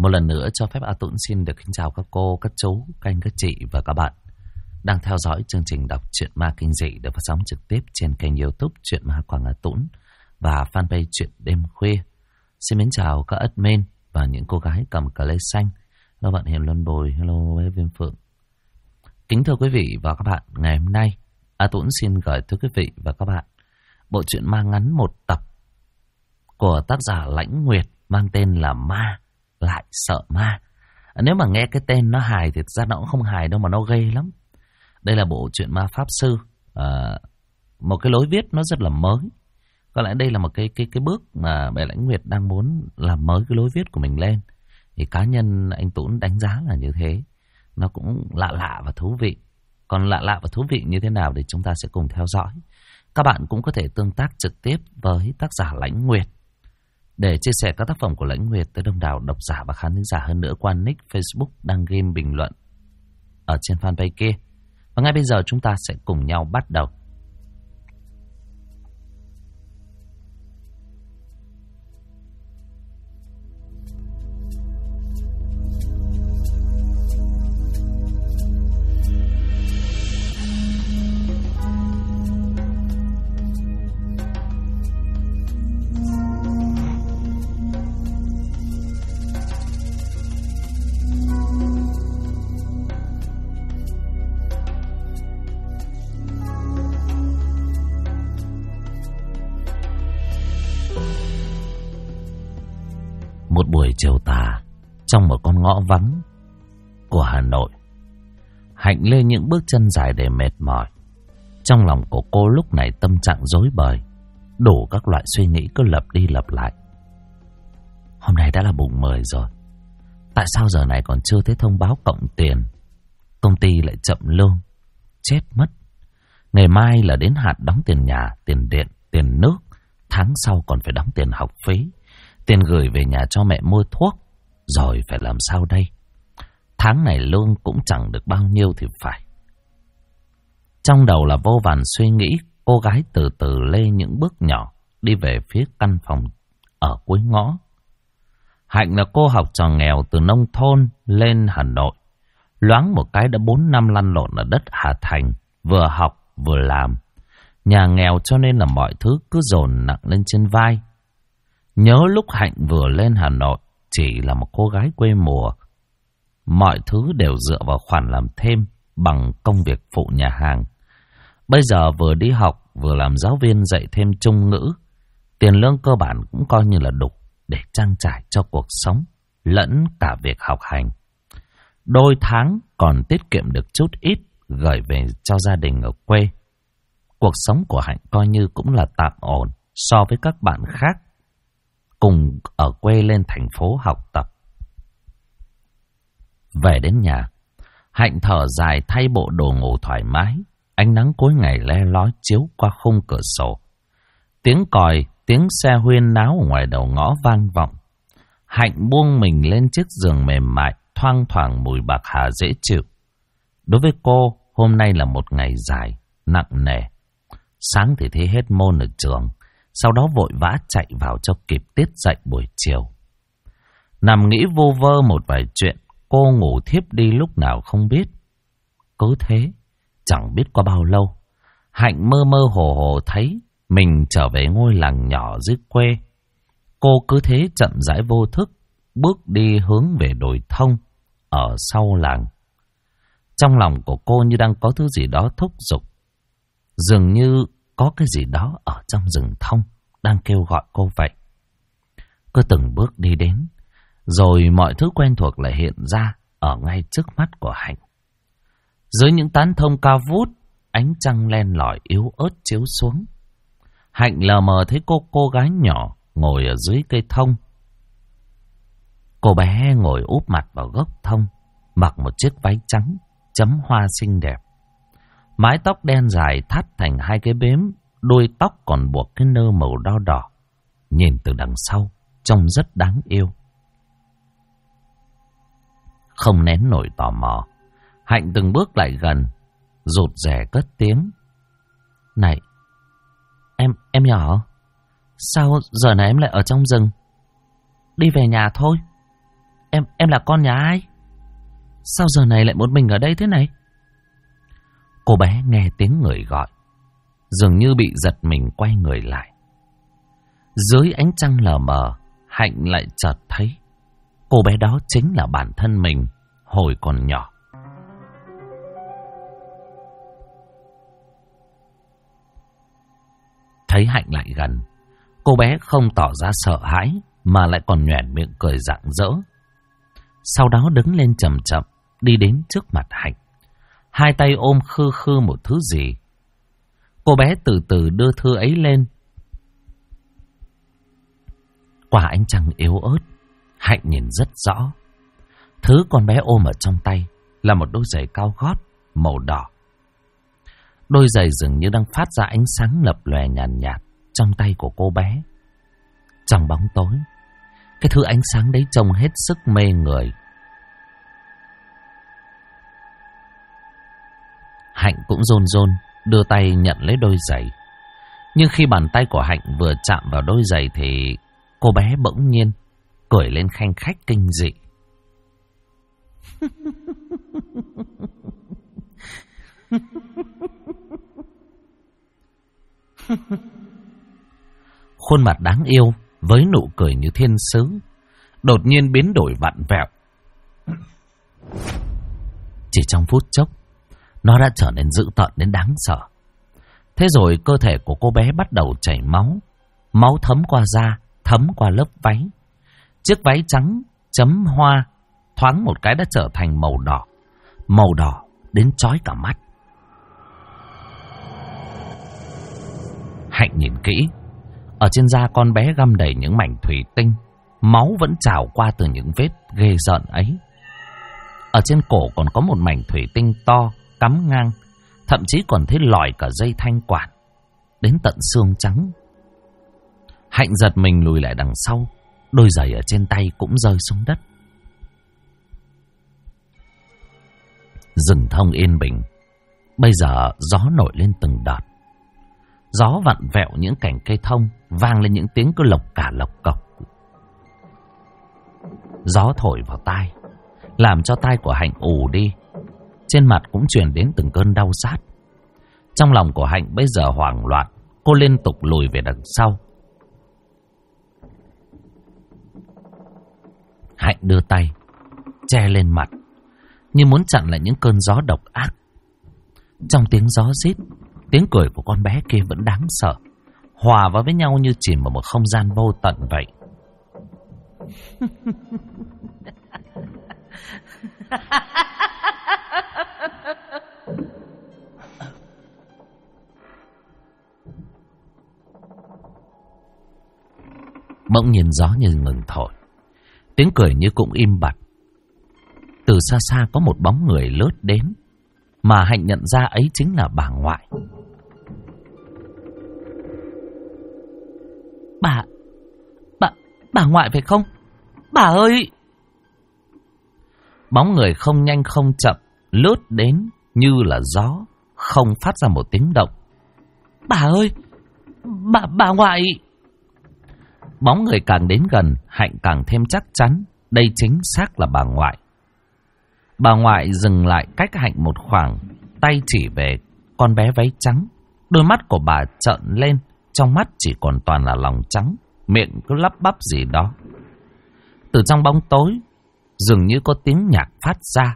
Một lần nữa cho phép A Tuấn xin được kính chào các cô, các chú, các anh, các chị và các bạn đang theo dõi chương trình đọc truyện ma kinh dị được phát sóng trực tiếp trên kênh YouTube Truyện Ma Quảng A Tuấn và fanpage Truyện Đêm Khuya. Xin mến chào các admin và những cô gái cầm cờ lê xanh. Hello bạn Hiền Luân Bồi, hello Viêm Phượng. Kính thưa quý vị và các bạn, ngày hôm nay A Tuấn xin gửi tới quý vị và các bạn bộ truyện ma ngắn một tập của tác giả Lãnh Nguyệt mang tên là Ma Lại Sợ Ma. Nếu mà nghe cái tên nó hài thì ra nó cũng không hài đâu mà nó ghê lắm. Đây là bộ truyện ma pháp sư, một cái lối viết nó rất là mới. Có lẽ đây là một cái bước mà bé Lãnh Nguyệt đang muốn làm mới cái lối viết của mình lên. Thì cá nhân anh Tuấn đánh giá là như thế. Nó cũng lạ lạ và thú vị. Còn lạ lạ và thú vị như thế nào thì chúng ta sẽ cùng theo dõi. Các bạn cũng có thể tương tác trực tiếp với tác giả Lãnh Nguyệt để chia sẻ các tác phẩm của Lãnh Nguyệt tới đông đảo độc giả và khán giả hơn nữa qua nick Facebook đăng game bình luận ở trên fanpage kia. Và ngay bây giờ chúng ta sẽ cùng nhau bắt đầu. Một buổi chiều tà trong một con ngõ vắng của Hà Nội, Hạnh lê những bước chân dài để mệt mỏi. Trong lòng của cô lúc này tâm trạng rối bời, đủ các loại suy nghĩ cứ lặp đi lặp lại. Hôm nay đã là mùng 10 rồi, tại sao giờ này còn chưa thấy thông báo cộng tiền? Công ty lại chậm lương, chết mất. Ngày mai là đến hạn đóng tiền nhà, tiền điện, tiền nước. Tháng sau còn phải đóng tiền học phí, tiền gửi về nhà cho mẹ mua thuốc. Rồi phải làm sao đây? Tháng này lương cũng chẳng được bao nhiêu thì phải. Trong đầu là vô vàn suy nghĩ, cô gái từ từ lê những bước nhỏ đi về phía căn phòng ở cuối ngõ. Hạnh là cô học trò nghèo từ nông thôn lên Hà Nội. Loáng một cái đã 4 năm lăn lộn ở đất Hà Thành, vừa học vừa làm. Nhà nghèo cho nên là mọi thứ cứ dồn nặng lên trên vai. Nhớ lúc Hạnh vừa lên Hà Nội, chỉ là một cô gái quê mùa. Mọi thứ đều dựa vào khoản làm thêm bằng công việc phụ nhà hàng. Bây giờ vừa đi học, vừa làm giáo viên dạy thêm Trung ngữ. Tiền lương cơ bản cũng coi như là đủ để trang trải cho cuộc sống, lẫn cả việc học hành. Đôi tháng còn tiết kiệm được chút ít gửi về cho gia đình ở quê. Cuộc sống của Hạnh coi như cũng là tạm ổn so với các bạn khác cùng ở quê lên thành phố học tập. Về đến nhà, Hạnh thở dài thay bộ đồ ngủ thoải mái. Ánh nắng cuối ngày le lói chiếu qua khung cửa sổ. Tiếng còi, tiếng xe huyên náo ở ngoài đầu ngõ vang vọng. Hạnh buông mình lên chiếc giường mềm mại, thoang thoảng mùi bạc hà dễ chịu. Đối với cô, hôm nay là một ngày dài, nặng nề. Sáng thì thấy hết môn ở trường, sau đó vội vã chạy vào cho kịp tiết dạy buổi chiều. Nằm nghĩ vô vơ một vài chuyện, cô ngủ thiếp đi lúc nào không biết. Cứ thế, chẳng biết qua bao lâu, Hạnh mơ mơ hồ hồ thấy mình trở về ngôi làng nhỏ dưới quê. Cô cứ thế chậm rãi vô thức, bước đi hướng về đồi thông ở sau làng. Trong lòng của cô như đang có thứ gì đó thúc giục. Dường như có cái gì đó ở trong rừng thông đang kêu gọi cô vậy. Cứ từng bước đi đến, rồi mọi thứ quen thuộc lại hiện ra ở ngay trước mắt của Hạnh. Dưới những tán thông cao vút, ánh trăng len lỏi yếu ớt chiếu xuống. Hạnh lờ mờ thấy cô gái nhỏ ngồi ở dưới cây thông. Cô bé ngồi úp mặt vào gốc thông, mặc một chiếc váy trắng chấm hoa xinh đẹp. Mái tóc đen dài thắt thành hai cái bếm, đuôi tóc còn buộc cái nơ màu đỏ đỏ. Nhìn từ đằng sau, trông rất đáng yêu. Không nén nổi tò mò, Hạnh từng bước lại gần, rụt rè cất tiếng. Này, em nhỏ, sao giờ này em lại ở trong rừng? Đi về nhà thôi. Em là con nhà ai? Sao giờ này lại một mình ở đây thế này? Cô bé nghe tiếng người gọi, dường như bị giật mình quay người lại. Dưới ánh trăng lờ mờ, Hạnh lại chợt thấy cô bé đó chính là bản thân mình hồi còn nhỏ. Thấy Hạnh lại gần, cô bé không tỏ ra sợ hãi mà lại còn nhoẻn miệng cười rạng rỡ. Sau đó đứng lên chậm chậm đi đến trước mặt Hạnh, hai tay ôm khư khư một thứ gì. Cô bé từ từ đưa thứ ấy lên. Qua ánh trăng yếu ớt, Hạnh nhìn rất rõ. Thứ con bé ôm ở trong tay là một đôi giày cao gót màu đỏ. Đôi giày dường như đang phát ra ánh sáng lập lòe nhàn nhạt trong tay của cô bé. Trong bóng tối, cái thứ ánh sáng đấy trông hết sức mê người. Hạnh cũng run run đưa tay nhận lấy đôi giày. Nhưng khi bàn tay của Hạnh vừa chạm vào đôi giày thì cô bé bỗng nhiên cười lên khanh khách kinh dị. Khuôn mặt đáng yêu với nụ cười như thiên sứ đột nhiên biến đổi vặn vẹo. Chỉ trong phút chốc, nó đã trở nên dữ tợn đến đáng sợ. Thế rồi cơ thể của cô bé bắt đầu chảy máu. Máu thấm qua da, thấm qua lớp váy. Chiếc váy trắng chấm hoa thoáng một cái đã trở thành màu đỏ. Màu đỏ đến chói cả mắt. Hạnh nhìn kỹ. Ở trên da con bé găm đầy những mảnh thủy tinh. Máu vẫn trào qua từ những vết ghê rợn ấy. Ở trên cổ còn có một mảnh thủy tinh to cắm ngang, thậm chí còn thấy lòi cả dây thanh quản đến tận xương trắng. Hạnh giật mình lùi lại đằng sau, đôi giày ở trên tay cũng rơi xuống đất. Rừng thông yên bình, bây giờ gió nổi lên từng đợt. Gió vặn vẹo những cành cây thông, vang lên những tiếng cứ lộc cả lộc cộc. Gió thổi vào tai, làm cho tai của Hạnh ù đi. Trên mặt cũng truyền đến từng cơn đau rát. Trong lòng của Hạnh bây giờ hoảng loạn, cô liên tục lùi về đằng sau. Hạnh đưa tay che lên mặt, như muốn chặn lại những cơn gió độc ác. Trong tiếng gió rít, tiếng cười của con bé kia vẫn đáng sợ, hòa vào với nhau như chìm vào một không gian vô tận vậy. Bỗng nhiên gió như ngừng thổi, tiếng cười như cũng im bặt. Từ xa xa có một bóng người lướt đến, mà Hạnh nhận ra ấy chính là bà ngoại. Bà ngoại phải không? Bà ơi! Bóng người không nhanh không chậm lướt đến như là gió, không phát ra một tiếng động. Bà ơi! Bà ngoại! Bóng người càng đến gần, Hạnh càng thêm chắc chắn đây chính xác là bà ngoại. Bà ngoại dừng lại cách Hạnh một khoảng, tay chỉ về con bé váy trắng. Đôi mắt của bà trợn lên, trong mắt chỉ còn toàn là lòng trắng, miệng cứ lắp bắp gì đó. Từ trong bóng tối, dường như có tiếng nhạc phát ra.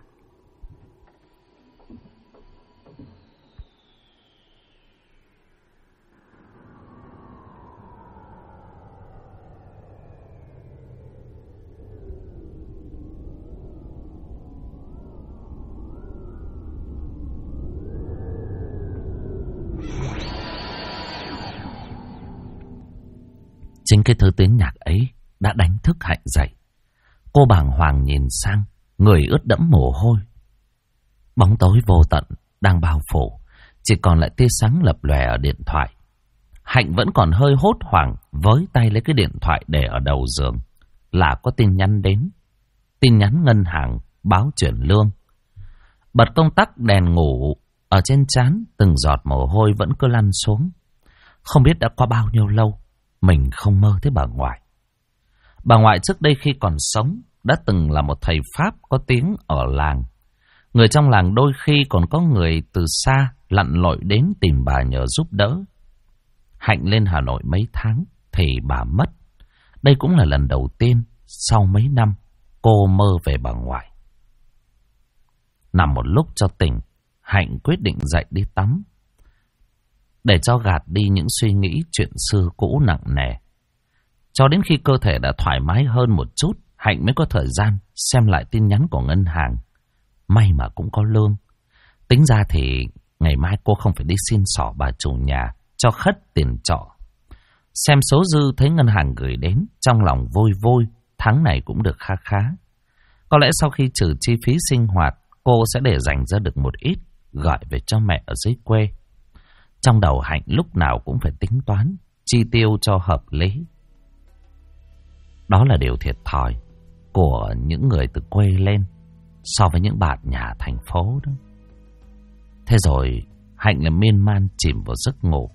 Chính cái thứ tiếng nhạc ấy đã đánh thức Hạnh dậy. Cô bàng hoàng nhìn sang, người ướt đẫm mồ hôi. Bóng tối vô tận đang bao phủ, chỉ còn lại tia sáng lập lòe ở điện thoại. Hạnh vẫn còn hơi hốt hoảng, với tay lấy cái điện thoại để ở đầu giường. Là có tin nhắn đến. Tin nhắn ngân hàng báo chuyển lương. Bật công tắc đèn ngủ, ở trên trán từng giọt mồ hôi vẫn cứ lăn xuống. Không biết đã qua bao nhiêu lâu mình không mơ thấy bà ngoại. Bà ngoại trước đây khi còn sống đã từng là một thầy Pháp có tiếng ở làng. Người trong làng đôi khi còn có người từ xa lặn lội đến tìm bà nhờ giúp đỡ. Hạnh lên Hà Nội mấy tháng thì bà mất. Đây cũng là lần đầu tiên sau mấy năm cô mơ về bà ngoại. Nằm một lúc cho tỉnh, Hạnh quyết định dậy đi tắm. Để cho gạt đi những suy nghĩ chuyện xưa cũ nặng nề. Cho đến khi cơ thể đã thoải mái hơn một chút, Hạnh mới có thời gian xem lại tin nhắn của ngân hàng. May mà cũng có lương. Tính ra thì ngày mai cô không phải đi xin xỏ bà chủ nhà cho khất tiền trọ. Xem số dư thấy ngân hàng gửi đến, trong lòng vui vui, tháng này cũng được kha khá. Có lẽ sau khi trừ chi phí sinh hoạt, cô sẽ để dành ra được một ít, gọi về cho mẹ ở dưới quê. Trong đầu Hạnh lúc nào cũng phải tính toán, chi tiêu cho hợp lý. Đó là điều thiệt thòi của những người từ quê lên so với những bạn nhà thành phố đó. Thế rồi Hạnh là miên man chìm vào giấc ngủ.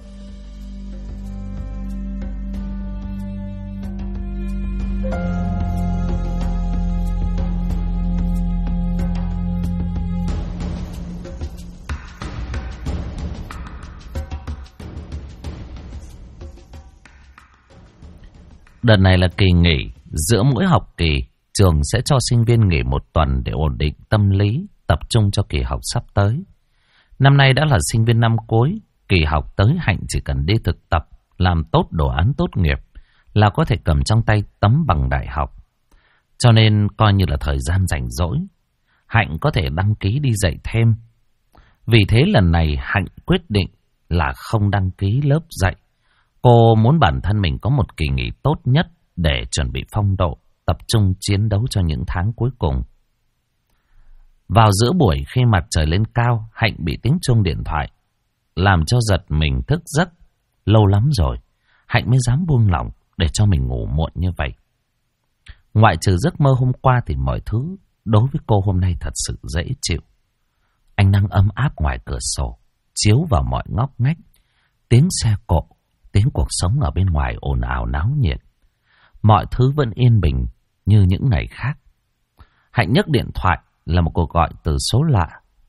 Đợt này là kỳ nghỉ, giữa mỗi học kỳ, trường sẽ cho sinh viên nghỉ một tuần để ổn định tâm lý, tập trung cho kỳ học sắp tới. Năm nay đã là sinh viên năm cuối, kỳ học tới Hạnh chỉ cần đi thực tập, làm tốt đồ án tốt nghiệp là có thể cầm trong tay tấm bằng đại học. Cho nên coi như là thời gian rảnh rỗi, Hạnh có thể đăng ký đi dạy thêm. Vì thế lần này Hạnh quyết định là không đăng ký lớp dạy. Cô muốn bản thân mình có một kỳ nghỉ tốt nhất để chuẩn bị phong độ, tập trung chiến đấu cho những tháng cuối cùng. Vào giữa buổi khi mặt trời lên cao, Hạnh bị tiếng chuông điện thoại làm cho giật mình thức giấc. Lâu lắm rồi, Hạnh mới dám buông lỏng để cho mình ngủ muộn như vậy. Ngoại trừ giấc mơ hôm qua thì mọi thứ đối với cô hôm nay thật sự dễ chịu. Ánh nắng ấm áp ngoài cửa sổ chiếu vào mọi ngóc ngách, tiếng xe cộ, tiếng cuộc sống ở bên ngoài ồn ào náo nhiệt. Mọi thứ vẫn yên bình như những ngày khác. Hạnh nhấc điện thoại là một cuộc gọi từ số lạ.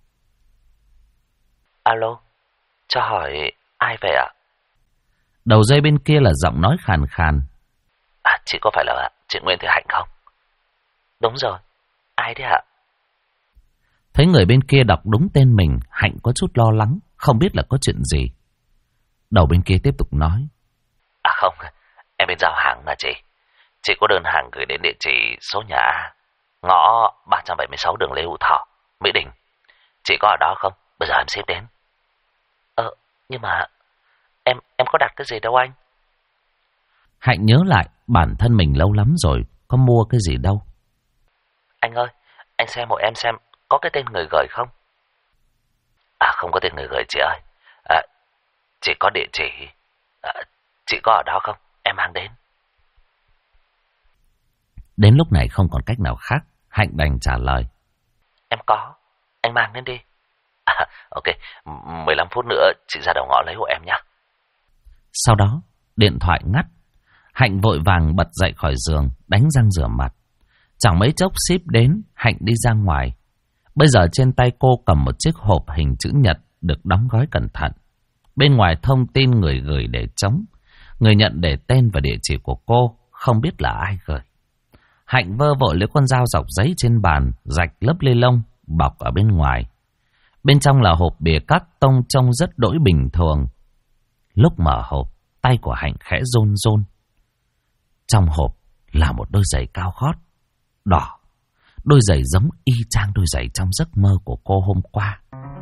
Alo, cho hỏi ai vậy ạ? Đầu dây bên kia là giọng nói khàn khàn. Chị có phải là chị Nguyễn Thị Hạnh không? Đúng rồi, ai đấy ạ? Thấy người bên kia đọc đúng tên mình, Hạnh có chút lo lắng, không biết là có chuyện gì. Đầu bên kia tiếp tục nói. Không, em bên giao hàng mà chị. Chị có đơn hàng gửi đến địa chỉ số nhà A, ngõ 376 đường Lê Hữu Thọ, Mỹ Đình. Chị có ở đó không? Bây giờ em ship đến. Nhưng mà em có đặt cái gì đâu anh? Hạnh nhớ lại bản thân mình lâu lắm rồi, có mua cái gì đâu. Anh ơi, anh xem hộ em xem có cái tên người gửi không? Không có tên người gửi chị ơi. Chị có địa chỉ. Chị có ở đó không? Em mang đến. Đến lúc này không còn cách nào khác, Hạnh đành trả lời. Em có, anh mang đến đi. Ok, 15 phút nữa chị ra đầu ngõ lấy hộ em nhé. Sau đó, điện thoại ngắt. Hạnh vội vàng bật dậy khỏi giường, đánh răng rửa mặt. Chẳng mấy chốc ship đến, Hạnh đi ra ngoài. Bây giờ trên tay cô cầm một chiếc hộp hình chữ nhật được đóng gói cẩn thận. Bên ngoài thông tin người gửi để trống, người nhận để tên và địa chỉ của cô, không biết là ai gửi. Hạnh vơ vội lấy con dao dọc giấy trên bàn, rạch lớp ni lông bọc ở bên ngoài. Bên trong là hộp bìa cắt tông trông rất đỗi bình thường. Lúc mở hộp, tay của Hạnh khẽ run run. Trong hộp là một đôi giày cao gót đỏ, đôi giày giống y chang đôi giày trong giấc mơ của cô hôm qua.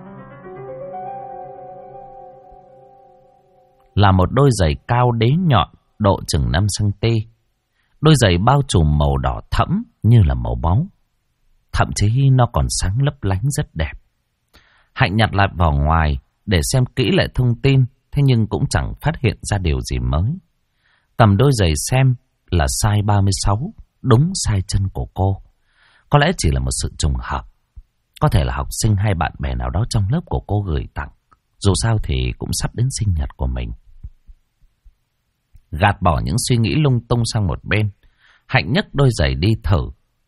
Là một đôi giày cao đế nhọn, độ chừng 5 cm. Đôi giày bao trùm màu đỏ thẫm như là màu máu. Thậm chí nó còn sáng lấp lánh rất đẹp. Hạnh nhặt lại vào ngoài để xem kỹ lại thông tin, thế nhưng cũng chẳng phát hiện ra điều gì mới. Cầm đôi giày xem là size 36, đúng size chân của cô. Có lẽ chỉ là một sự trùng hợp. Có thể là học sinh hay bạn bè nào đó trong lớp của cô gửi tặng. Dù sao thì cũng sắp đến sinh nhật của mình. Gạt bỏ những suy nghĩ lung tung sang một bên, Hạnh nhấc đôi giày đi thử.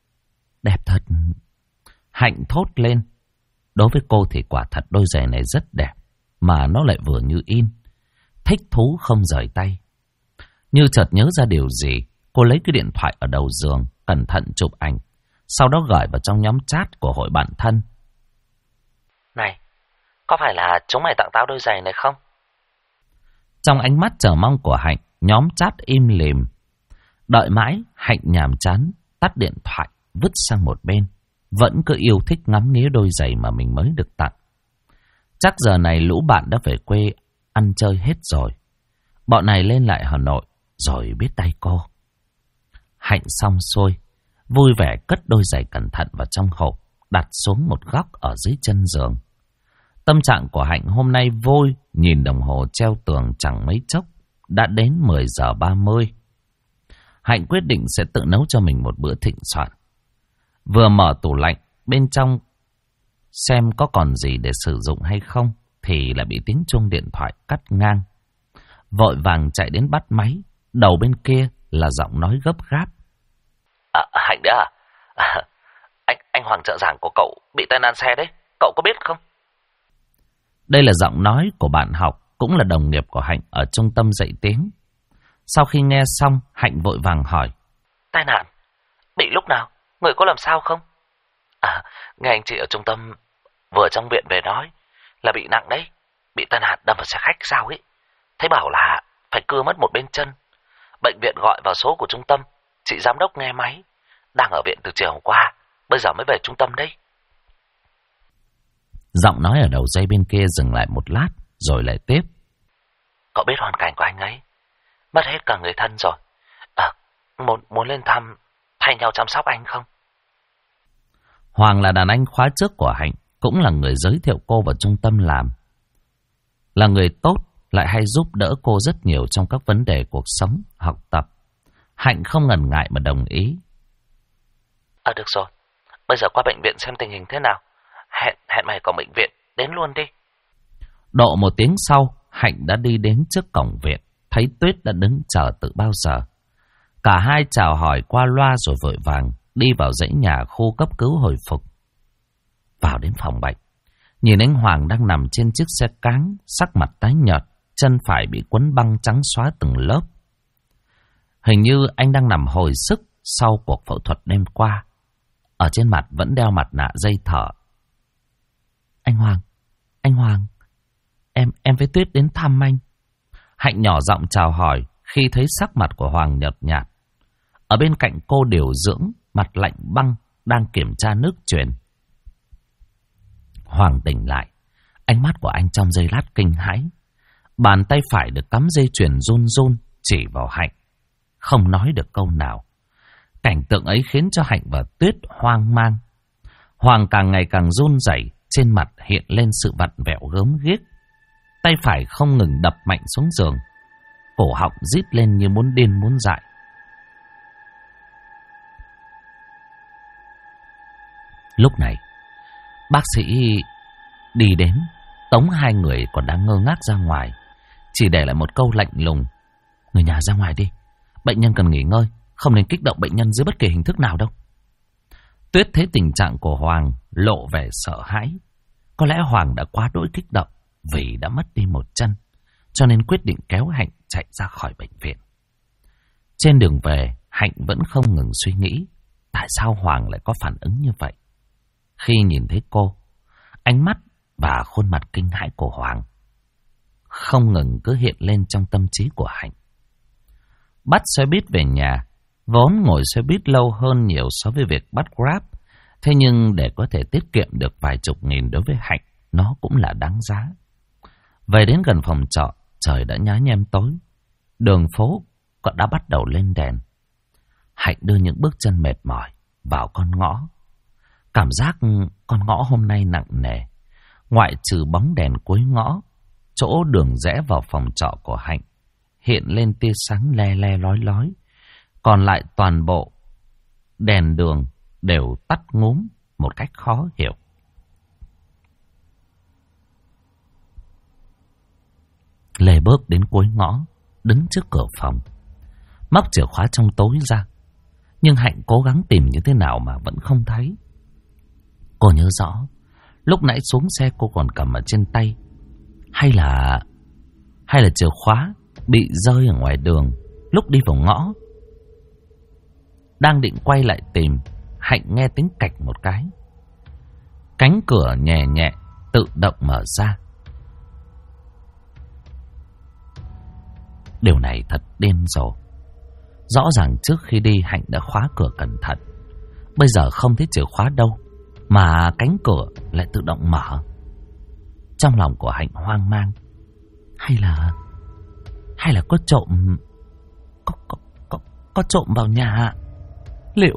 Đẹp thật. Hạnh thốt lên. Đối với cô thì quả thật đôi giày này rất đẹp, mà nó lại vừa như in. Thích thú không rời tay. Như chợt nhớ ra điều gì, cô lấy cái điện thoại ở đầu giường, cẩn thận chụp ảnh, sau đó gửi vào trong nhóm chat của hội bạn thân. Này, có phải là chúng mày tặng tao đôi giày này không? Trong ánh mắt chờ mong của Hạnh, nhóm chat im lìm. Đợi mãi, Hạnh nhàm chán, tắt điện thoại, vứt sang một bên. Vẫn cứ yêu thích ngắm nghía đôi giày mà mình mới được tặng. Chắc giờ này lũ bạn đã về quê ăn chơi hết rồi. Bọn này lên lại Hà Nội, rồi biết tay cô. Hạnh xong xuôi, vui vẻ cất đôi giày cẩn thận vào trong hộp, đặt xuống một góc ở dưới chân giường. Tâm trạng của Hạnh hôm nay vui, nhìn đồng hồ treo tường chẳng mấy chốc, đã đến 10 giờ 30. Hạnh quyết định sẽ tự nấu cho mình một bữa thịnh soạn. Vừa mở tủ lạnh, bên trong xem có còn gì để sử dụng hay không, thì lại bị tiếng chuông điện thoại cắt ngang. Vội vàng chạy đến bắt máy, đầu bên kia là giọng nói gấp gáp. Hạnh đấy à? Anh Hoàng trợ giảng của cậu bị tai nạn xe đấy, cậu có biết không? Đây là giọng nói của bạn học, cũng là đồng nghiệp của Hạnh ở trung tâm dạy tiếng. Sau khi nghe xong, Hạnh vội vàng hỏi. Tai nạn? Bị lúc nào? Người có làm sao không? Nghe anh chị ở trung tâm vừa trong viện về nói là bị nặng đấy. Bị tai nạn đâm vào xe khách sao ấy. Thấy bảo là phải cưa mất một bên chân. Bệnh viện gọi vào số của trung tâm. Chị giám đốc nghe máy. Đang ở viện từ chiều hôm qua. Bây giờ mới về trung tâm đấy. Giọng nói ở đầu dây bên kia dừng lại một lát, rồi lại tiếp. Cậu biết hoàn cảnh của anh ấy. Mất hết cả người thân rồi. Muốn lên thăm, thay nhau chăm sóc anh không? Hoàng là đàn anh khóa trước của Hạnh, cũng là người giới thiệu cô vào trung tâm làm. Là người tốt, lại hay giúp đỡ cô rất nhiều trong các vấn đề cuộc sống, học tập. Hạnh không ngần ngại mà đồng ý. Được rồi, bây giờ qua bệnh viện xem tình hình thế nào. Hẹn mày còn bệnh viện, đến luôn đi. Độ một tiếng sau, Hạnh đã đi đến trước cổng viện, thấy Tuyết đã đứng chờ từ bao giờ. Cả hai chào hỏi qua loa rồi vội vàng đi vào dãy nhà khu cấp cứu hồi phục. Vào đến phòng bệnh, nhìn anh Hoàng đang nằm trên chiếc xe cáng, sắc mặt tái nhợt, chân phải bị quấn băng trắng xóa từng lớp. Hình như anh đang nằm hồi sức sau cuộc phẫu thuật đêm qua. Ở trên mặt vẫn đeo mặt nạ dây thở. Anh Hoàng, em với Tuyết đến thăm anh. Hạnh nhỏ giọng chào hỏi khi thấy sắc mặt của Hoàng nhợt nhạt. Ở bên cạnh cô điều dưỡng, mặt lạnh băng, đang kiểm tra nước truyền. Hoàng tỉnh lại, ánh mắt của anh trong giây lát kinh hãi. Bàn tay phải được cắm dây chuyền run run chỉ vào Hạnh, không nói được câu nào. Cảnh tượng ấy khiến cho Hạnh và Tuyết hoang mang. Hoàng càng ngày càng run rẩy, trên mặt hiện lên sự vặn vẹo gớm ghiếc. Tay phải không ngừng đập mạnh xuống giường, cổ họng rít lên như muốn điên muốn dại. Lúc này, bác sĩ đi đến, tống hai người còn đang ngơ ngác ra ngoài, chỉ để lại một câu lạnh lùng. Người nhà ra ngoài đi, bệnh nhân cần nghỉ ngơi, không nên kích động bệnh nhân dưới bất kỳ hình thức nào đâu. Tuyết thấy tình trạng của Hoàng lộ vẻ sợ hãi. Có lẽ Hoàng đã quá đỗi kích động vì đã mất đi một chân, cho nên quyết định kéo Hạnh chạy ra khỏi bệnh viện. Trên đường về, Hạnh vẫn không ngừng suy nghĩ tại sao Hoàng lại có phản ứng như vậy. Khi nhìn thấy cô, ánh mắt và khuôn mặt kinh hãi của Hoàng không ngừng cứ hiện lên trong tâm trí của Hạnh. Bắt xe buýt về nhà, vốn ngồi xe buýt lâu hơn nhiều so với việc bắt Grab. Thế nhưng để có thể tiết kiệm được vài chục nghìn đối với Hạnh, nó cũng là đáng giá. Về đến gần phòng trọ, trời đã nhá nhem tối. Đường phố còn đã bắt đầu lên đèn. Hạnh đưa những bước chân mệt mỏi vào con ngõ. Cảm giác con ngõ hôm nay nặng nề. Ngoại trừ bóng đèn cuối ngõ, chỗ đường rẽ vào phòng trọ của Hạnh hiện lên tia sáng le le lói lói. Còn lại toàn bộ đèn đường đều tắt ngúm một cách khó hiểu. Lê bước đến cuối ngõ, đứng trước cửa phòng, móc chìa khóa trong tối ra. Nhưng Hạnh cố gắng tìm như thế nào mà vẫn không thấy. Cô nhớ rõ, lúc nãy xuống xe cô còn cầm ở trên tay. Hay là chìa khóa bị rơi ở ngoài đường lúc đi vào ngõ. Đang định quay lại tìm, Hạnh nghe tiếng cạch một cái. Cánh cửa nhẹ nhẹ tự động mở ra. Điều này thật điên rồ. Rõ ràng trước khi đi Hạnh đã khóa cửa cẩn thận. Bây giờ không thấy chìa khóa đâu, mà cánh cửa lại tự động mở. Trong lòng của Hạnh hoang mang. Hay là có trộm, có trộm vào nhà. Liệu...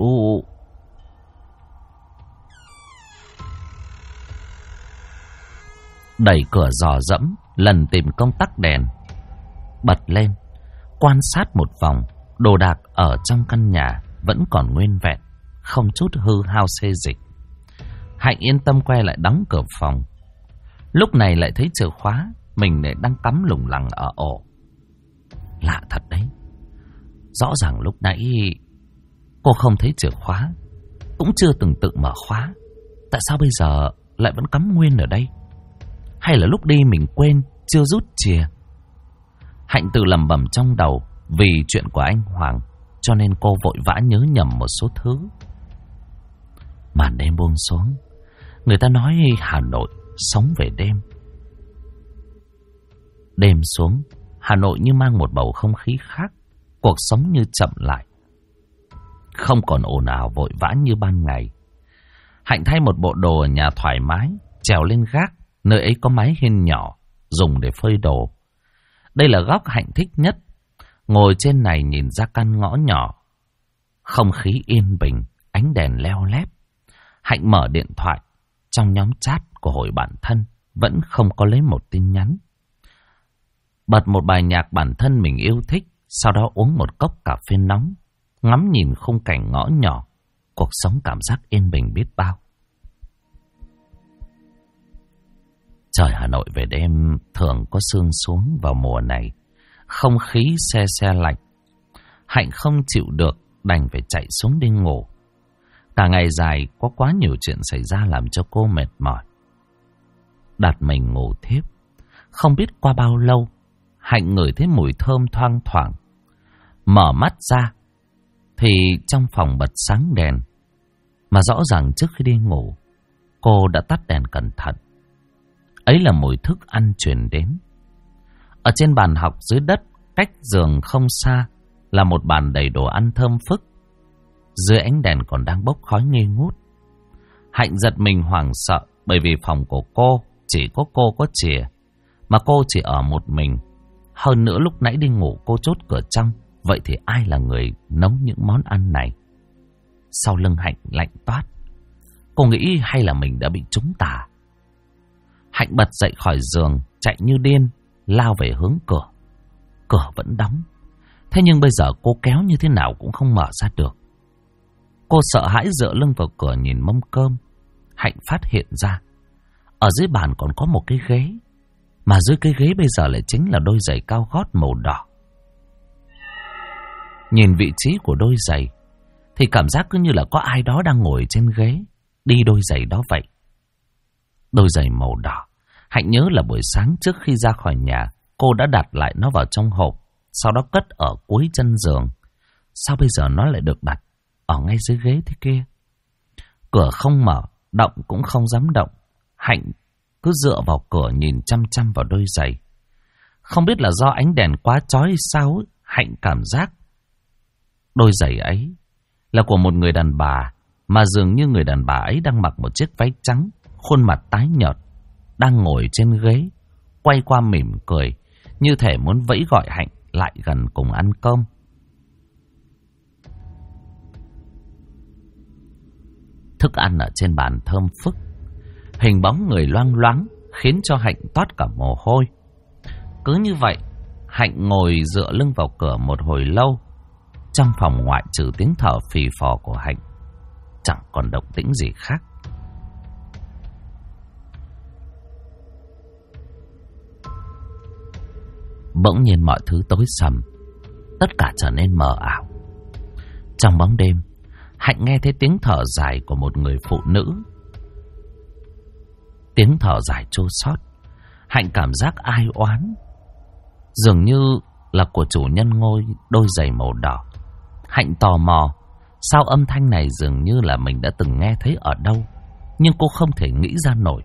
Đẩy cửa dò dẫm, lần tìm công tắc đèn, bật lên, quan sát một vòng. Đồ đạc ở trong căn nhà vẫn còn nguyên vẹn, không chút hư hao xê dịch. Hạnh yên tâm quay lại đóng cửa phòng. Lúc này lại thấy chìa khóa mình lại đang cắm lủng lẳng ở ổ. Lạ thật đấy. Rõ ràng lúc nãy cô không thấy chìa khóa, cũng chưa từng tự mở khóa. Tại sao bây giờ lại vẫn cắm nguyên ở đây? Hay là lúc đi mình quên chưa rút chìa? Hạnh tự lẩm bẩm trong đầu. Vì chuyện của anh Hoàng, cho nên cô vội vã nhớ nhầm một số thứ. Màn đêm buông xuống. Người ta nói Hà Nội sống về đêm. Đêm xuống, Hà Nội như mang một bầu không khí khác. Cuộc sống như chậm lại, không còn ồn ào vội vã như ban ngày. Hạnh thay một bộ đồ ở nhà thoải mái, trèo lên gác. Nơi ấy có mái hiên nhỏ dùng để phơi đồ. Đây là góc Hạnh thích nhất. Ngồi trên này nhìn ra căn ngõ nhỏ. Không khí yên bình, ánh đèn leo lép. Hạnh mở điện thoại. Trong nhóm chat của hội bạn thân vẫn không có lấy một tin nhắn. Bật một bài nhạc bản thân mình yêu thích. Sau đó uống một cốc cà phê nóng. Ngắm nhìn khung cảnh ngõ nhỏ. Cuộc sống cảm giác yên bình biết bao. Trời Hà Nội về đêm thường có sương xuống vào mùa này. Không khí se se lạnh. Hạnh không chịu được, đành phải chạy xuống đi ngủ. Cả ngày dài có quá nhiều chuyện xảy ra làm cho cô mệt mỏi. Đặt mình ngủ thiếp. Không biết qua bao lâu, Hạnh ngửi thấy mùi thơm thoang thoảng. Mở mắt ra thì trong phòng bật sáng đèn. Mà rõ ràng trước khi đi ngủ, cô đã tắt đèn cẩn thận. Ấy là mùi thức ăn truyền đến. Ở trên bàn học dưới đất, cách giường không xa, là một bàn đầy đồ ăn thơm phức. Dưới ánh đèn còn đang bốc khói nghi ngút. Hạnh giật mình hoảng sợ, bởi vì phòng của cô chỉ có cô có chìa, mà cô chỉ ở một mình. Hơn nữa lúc nãy đi ngủ cô chốt cửa trong. Vậy thì ai là người nấu những món ăn này? Sau lưng Hạnh lạnh toát. Cô nghĩ hay là mình đã bị trúng tà. Hạnh bật dậy khỏi giường, chạy như điên, lao về hướng cửa. Cửa vẫn đóng. Thế nhưng bây giờ cô kéo như thế nào cũng không mở ra được. Cô sợ hãi dựa lưng vào cửa nhìn mâm cơm. Hạnh phát hiện ra ở dưới bàn còn có một cái ghế. Mà dưới cái ghế bây giờ lại chính là đôi giày cao gót màu đỏ. Nhìn vị trí của đôi giày thì cảm giác cứ như là có ai đó đang ngồi trên ghế, đi đôi giày đó vậy. Đôi giày màu đỏ. Hạnh nhớ là buổi sáng trước khi ra khỏi nhà, cô đã đặt lại nó vào trong hộp, sau đó cất ở cuối chân giường. Sao bây giờ nó lại được đặt ở ngay dưới ghế thế kia? Cửa không mở, động cũng không dám động. Hạnh cứ dựa vào cửa nhìn chăm chăm vào đôi giày. Không biết là do ánh đèn quá chói sao ấy, Hạnh cảm giác đôi giày ấy là của một người đàn bà, mà dường như người đàn bà ấy đang mặc một chiếc váy trắng, khuôn mặt tái nhợt, đang ngồi trên ghế, quay qua mỉm cười, như thể muốn vẫy gọi Hạnh lại gần cùng ăn cơm. Thức ăn ở trên bàn thơm phức, hình bóng người loang loáng khiến cho Hạnh toát cả mồ hôi. Cứ như vậy, Hạnh ngồi dựa lưng vào cửa một hồi lâu. Trong phòng ngoại trừ tiếng thở phì phò của Hạnh, chẳng còn động tĩnh gì khác. Bỗng nhiên mọi thứ tối sầm, tất cả trở nên mờ ảo. Trong bóng đêm, Hạnh nghe thấy tiếng thở dài của một người phụ nữ. Tiếng thở dài chua xót. Hạnh cảm giác ai oán, dường như là của chủ nhân ngôi đôi giày màu đỏ. Hạnh tò mò, sao âm thanh này dường như là mình đã từng nghe thấy ở đâu, nhưng cô không thể nghĩ ra nổi.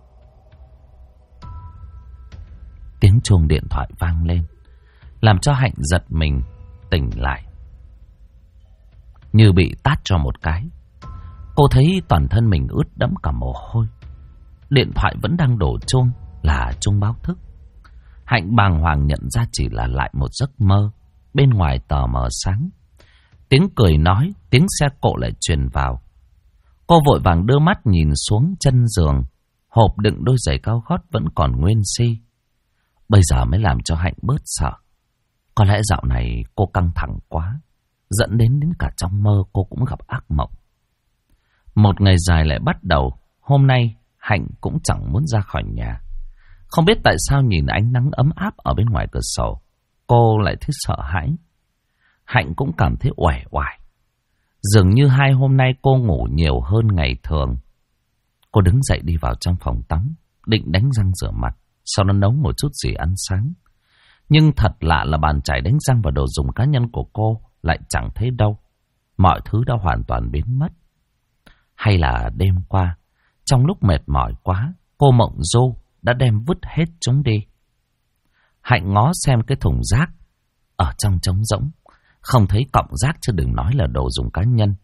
Tiếng chuông điện thoại vang lên, làm cho Hạnh giật mình tỉnh lại, như bị tát cho một cái. Cô thấy toàn thân mình ướt đẫm cả mồ hôi. Điện thoại vẫn đang đổ chuông, là chuông báo thức. Hạnh bàng hoàng nhận ra chỉ là lại một giấc mơ. Bên ngoài tờ mờ sáng, tiếng cười nói, tiếng xe cộ lại truyền vào. Cô vội vàng đưa mắt nhìn xuống chân giường. Hộp đựng đôi giày cao gót vẫn còn nguyên si. Bây giờ mới làm cho Hạnh bớt sợ. Có lẽ dạo này cô căng thẳng quá, dẫn đến cả trong mơ cô cũng gặp ác mộng. Một ngày dài lại bắt đầu. Hôm nay Hạnh cũng chẳng muốn ra khỏi nhà. Không biết tại sao nhìn ánh nắng ấm áp ở bên ngoài cửa sổ, cô lại thấy sợ hãi. Hạnh cũng cảm thấy uể oải. Dường như 2 hôm nay cô ngủ nhiều hơn ngày thường. Cô đứng dậy đi vào trong phòng tắm, định đánh răng rửa mặt, sau đó nấu một chút gì ăn sáng. Nhưng thật lạ là bàn chải đánh răng và đồ dùng cá nhân của cô lại chẳng thấy đâu. Mọi thứ đã hoàn toàn biến mất. Hay là đêm qua, trong lúc mệt mỏi quá, cô mộng du đã đem vứt hết chúng đi. Hạnh ngó xem cái thùng rác ở trong trống rỗng, không thấy cọng rác chứ đừng nói là đồ dùng cá nhân.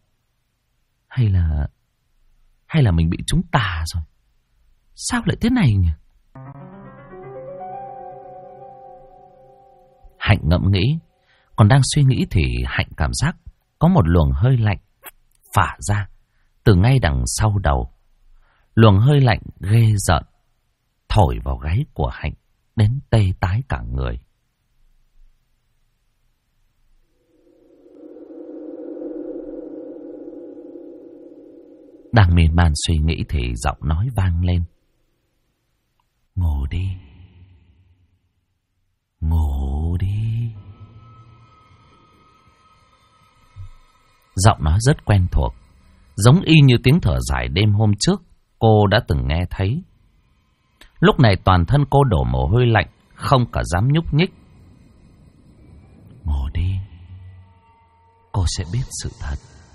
Hay là mình bị trúng tà rồi? Sao lại thế này nhỉ? Hạnh ngẫm nghĩ. Còn đang suy nghĩ thì Hạnh cảm giác có một luồng hơi lạnh phả ra từ ngay đằng sau đầu. Luồng hơi lạnh ghê rợn thổi vào gáy của Hạnh đến tê tái cả người. Đang miên man suy nghĩ thì giọng nói vang lên. Ngủ đi, ngủ đi. Giọng nói rất quen thuộc, giống y như tiếng thở dài đêm hôm trước cô đã từng nghe thấy. Lúc này toàn thân cô đổ mồ hôi lạnh, không cả dám nhúc nhích. Ngủ đi, cô sẽ biết sự thật.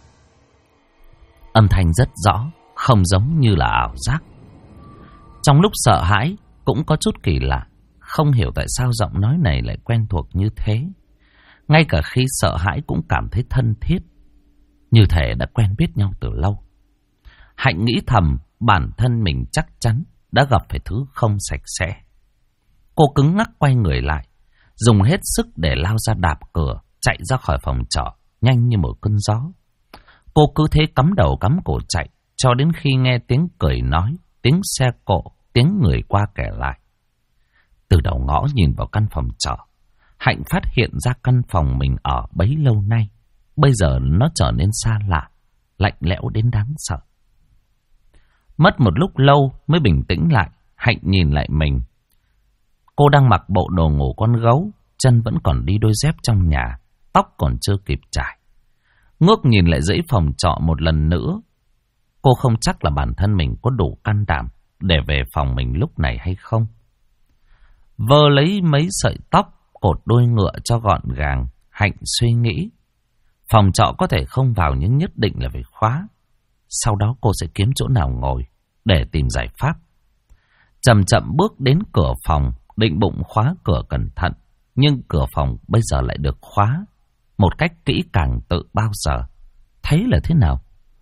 Âm thanh rất rõ, không giống như là ảo giác. Trong lúc sợ hãi cũng có chút kỳ lạ, không hiểu tại sao giọng nói này lại quen thuộc như thế. Ngay cả khi sợ hãi cũng cảm thấy thân thiết, như thể đã quen biết nhau từ lâu. Hạnh nghĩ thầm bản thân mình chắc chắn đã gặp phải thứ không sạch sẽ. Cô cứng ngắc quay người lại, dùng hết sức để lao ra đạp cửa, chạy ra khỏi phòng trọ, nhanh như một cơn gió. Cô cứ thế cắm đầu cắm cổ chạy, cho đến khi nghe tiếng cười nói, tiếng xe cộ, tiếng người qua kẻ lại. Từ đầu ngõ nhìn vào căn phòng trọ, Hạnh phát hiện ra căn phòng mình ở bấy lâu nay, bây giờ nó trở nên xa lạ, lạnh lẽo đến đáng sợ. Mất một lúc lâu mới bình tĩnh lại, Hạnh nhìn lại mình. Cô đang mặc bộ đồ ngủ con gấu, chân vẫn còn đi đôi dép trong nhà, tóc còn chưa kịp chải. Ngước nhìn lại dãy phòng trọ một lần nữa, cô không chắc là bản thân mình có đủ can đảm để về phòng mình lúc này hay không. Vơ lấy mấy sợi tóc, cột đuôi ngựa cho gọn gàng, Hạnh suy nghĩ. Phòng trọ có thể không vào nhưng nhất định là phải khóa. Sau đó cô sẽ kiếm chỗ nào ngồi để tìm giải pháp. Chậm chậm bước đến cửa phòng, định bụng khóa cửa cẩn thận. Nhưng cửa phòng bây giờ lại được khóa một cách kỹ càng tự bao giờ. Thế là thế nào?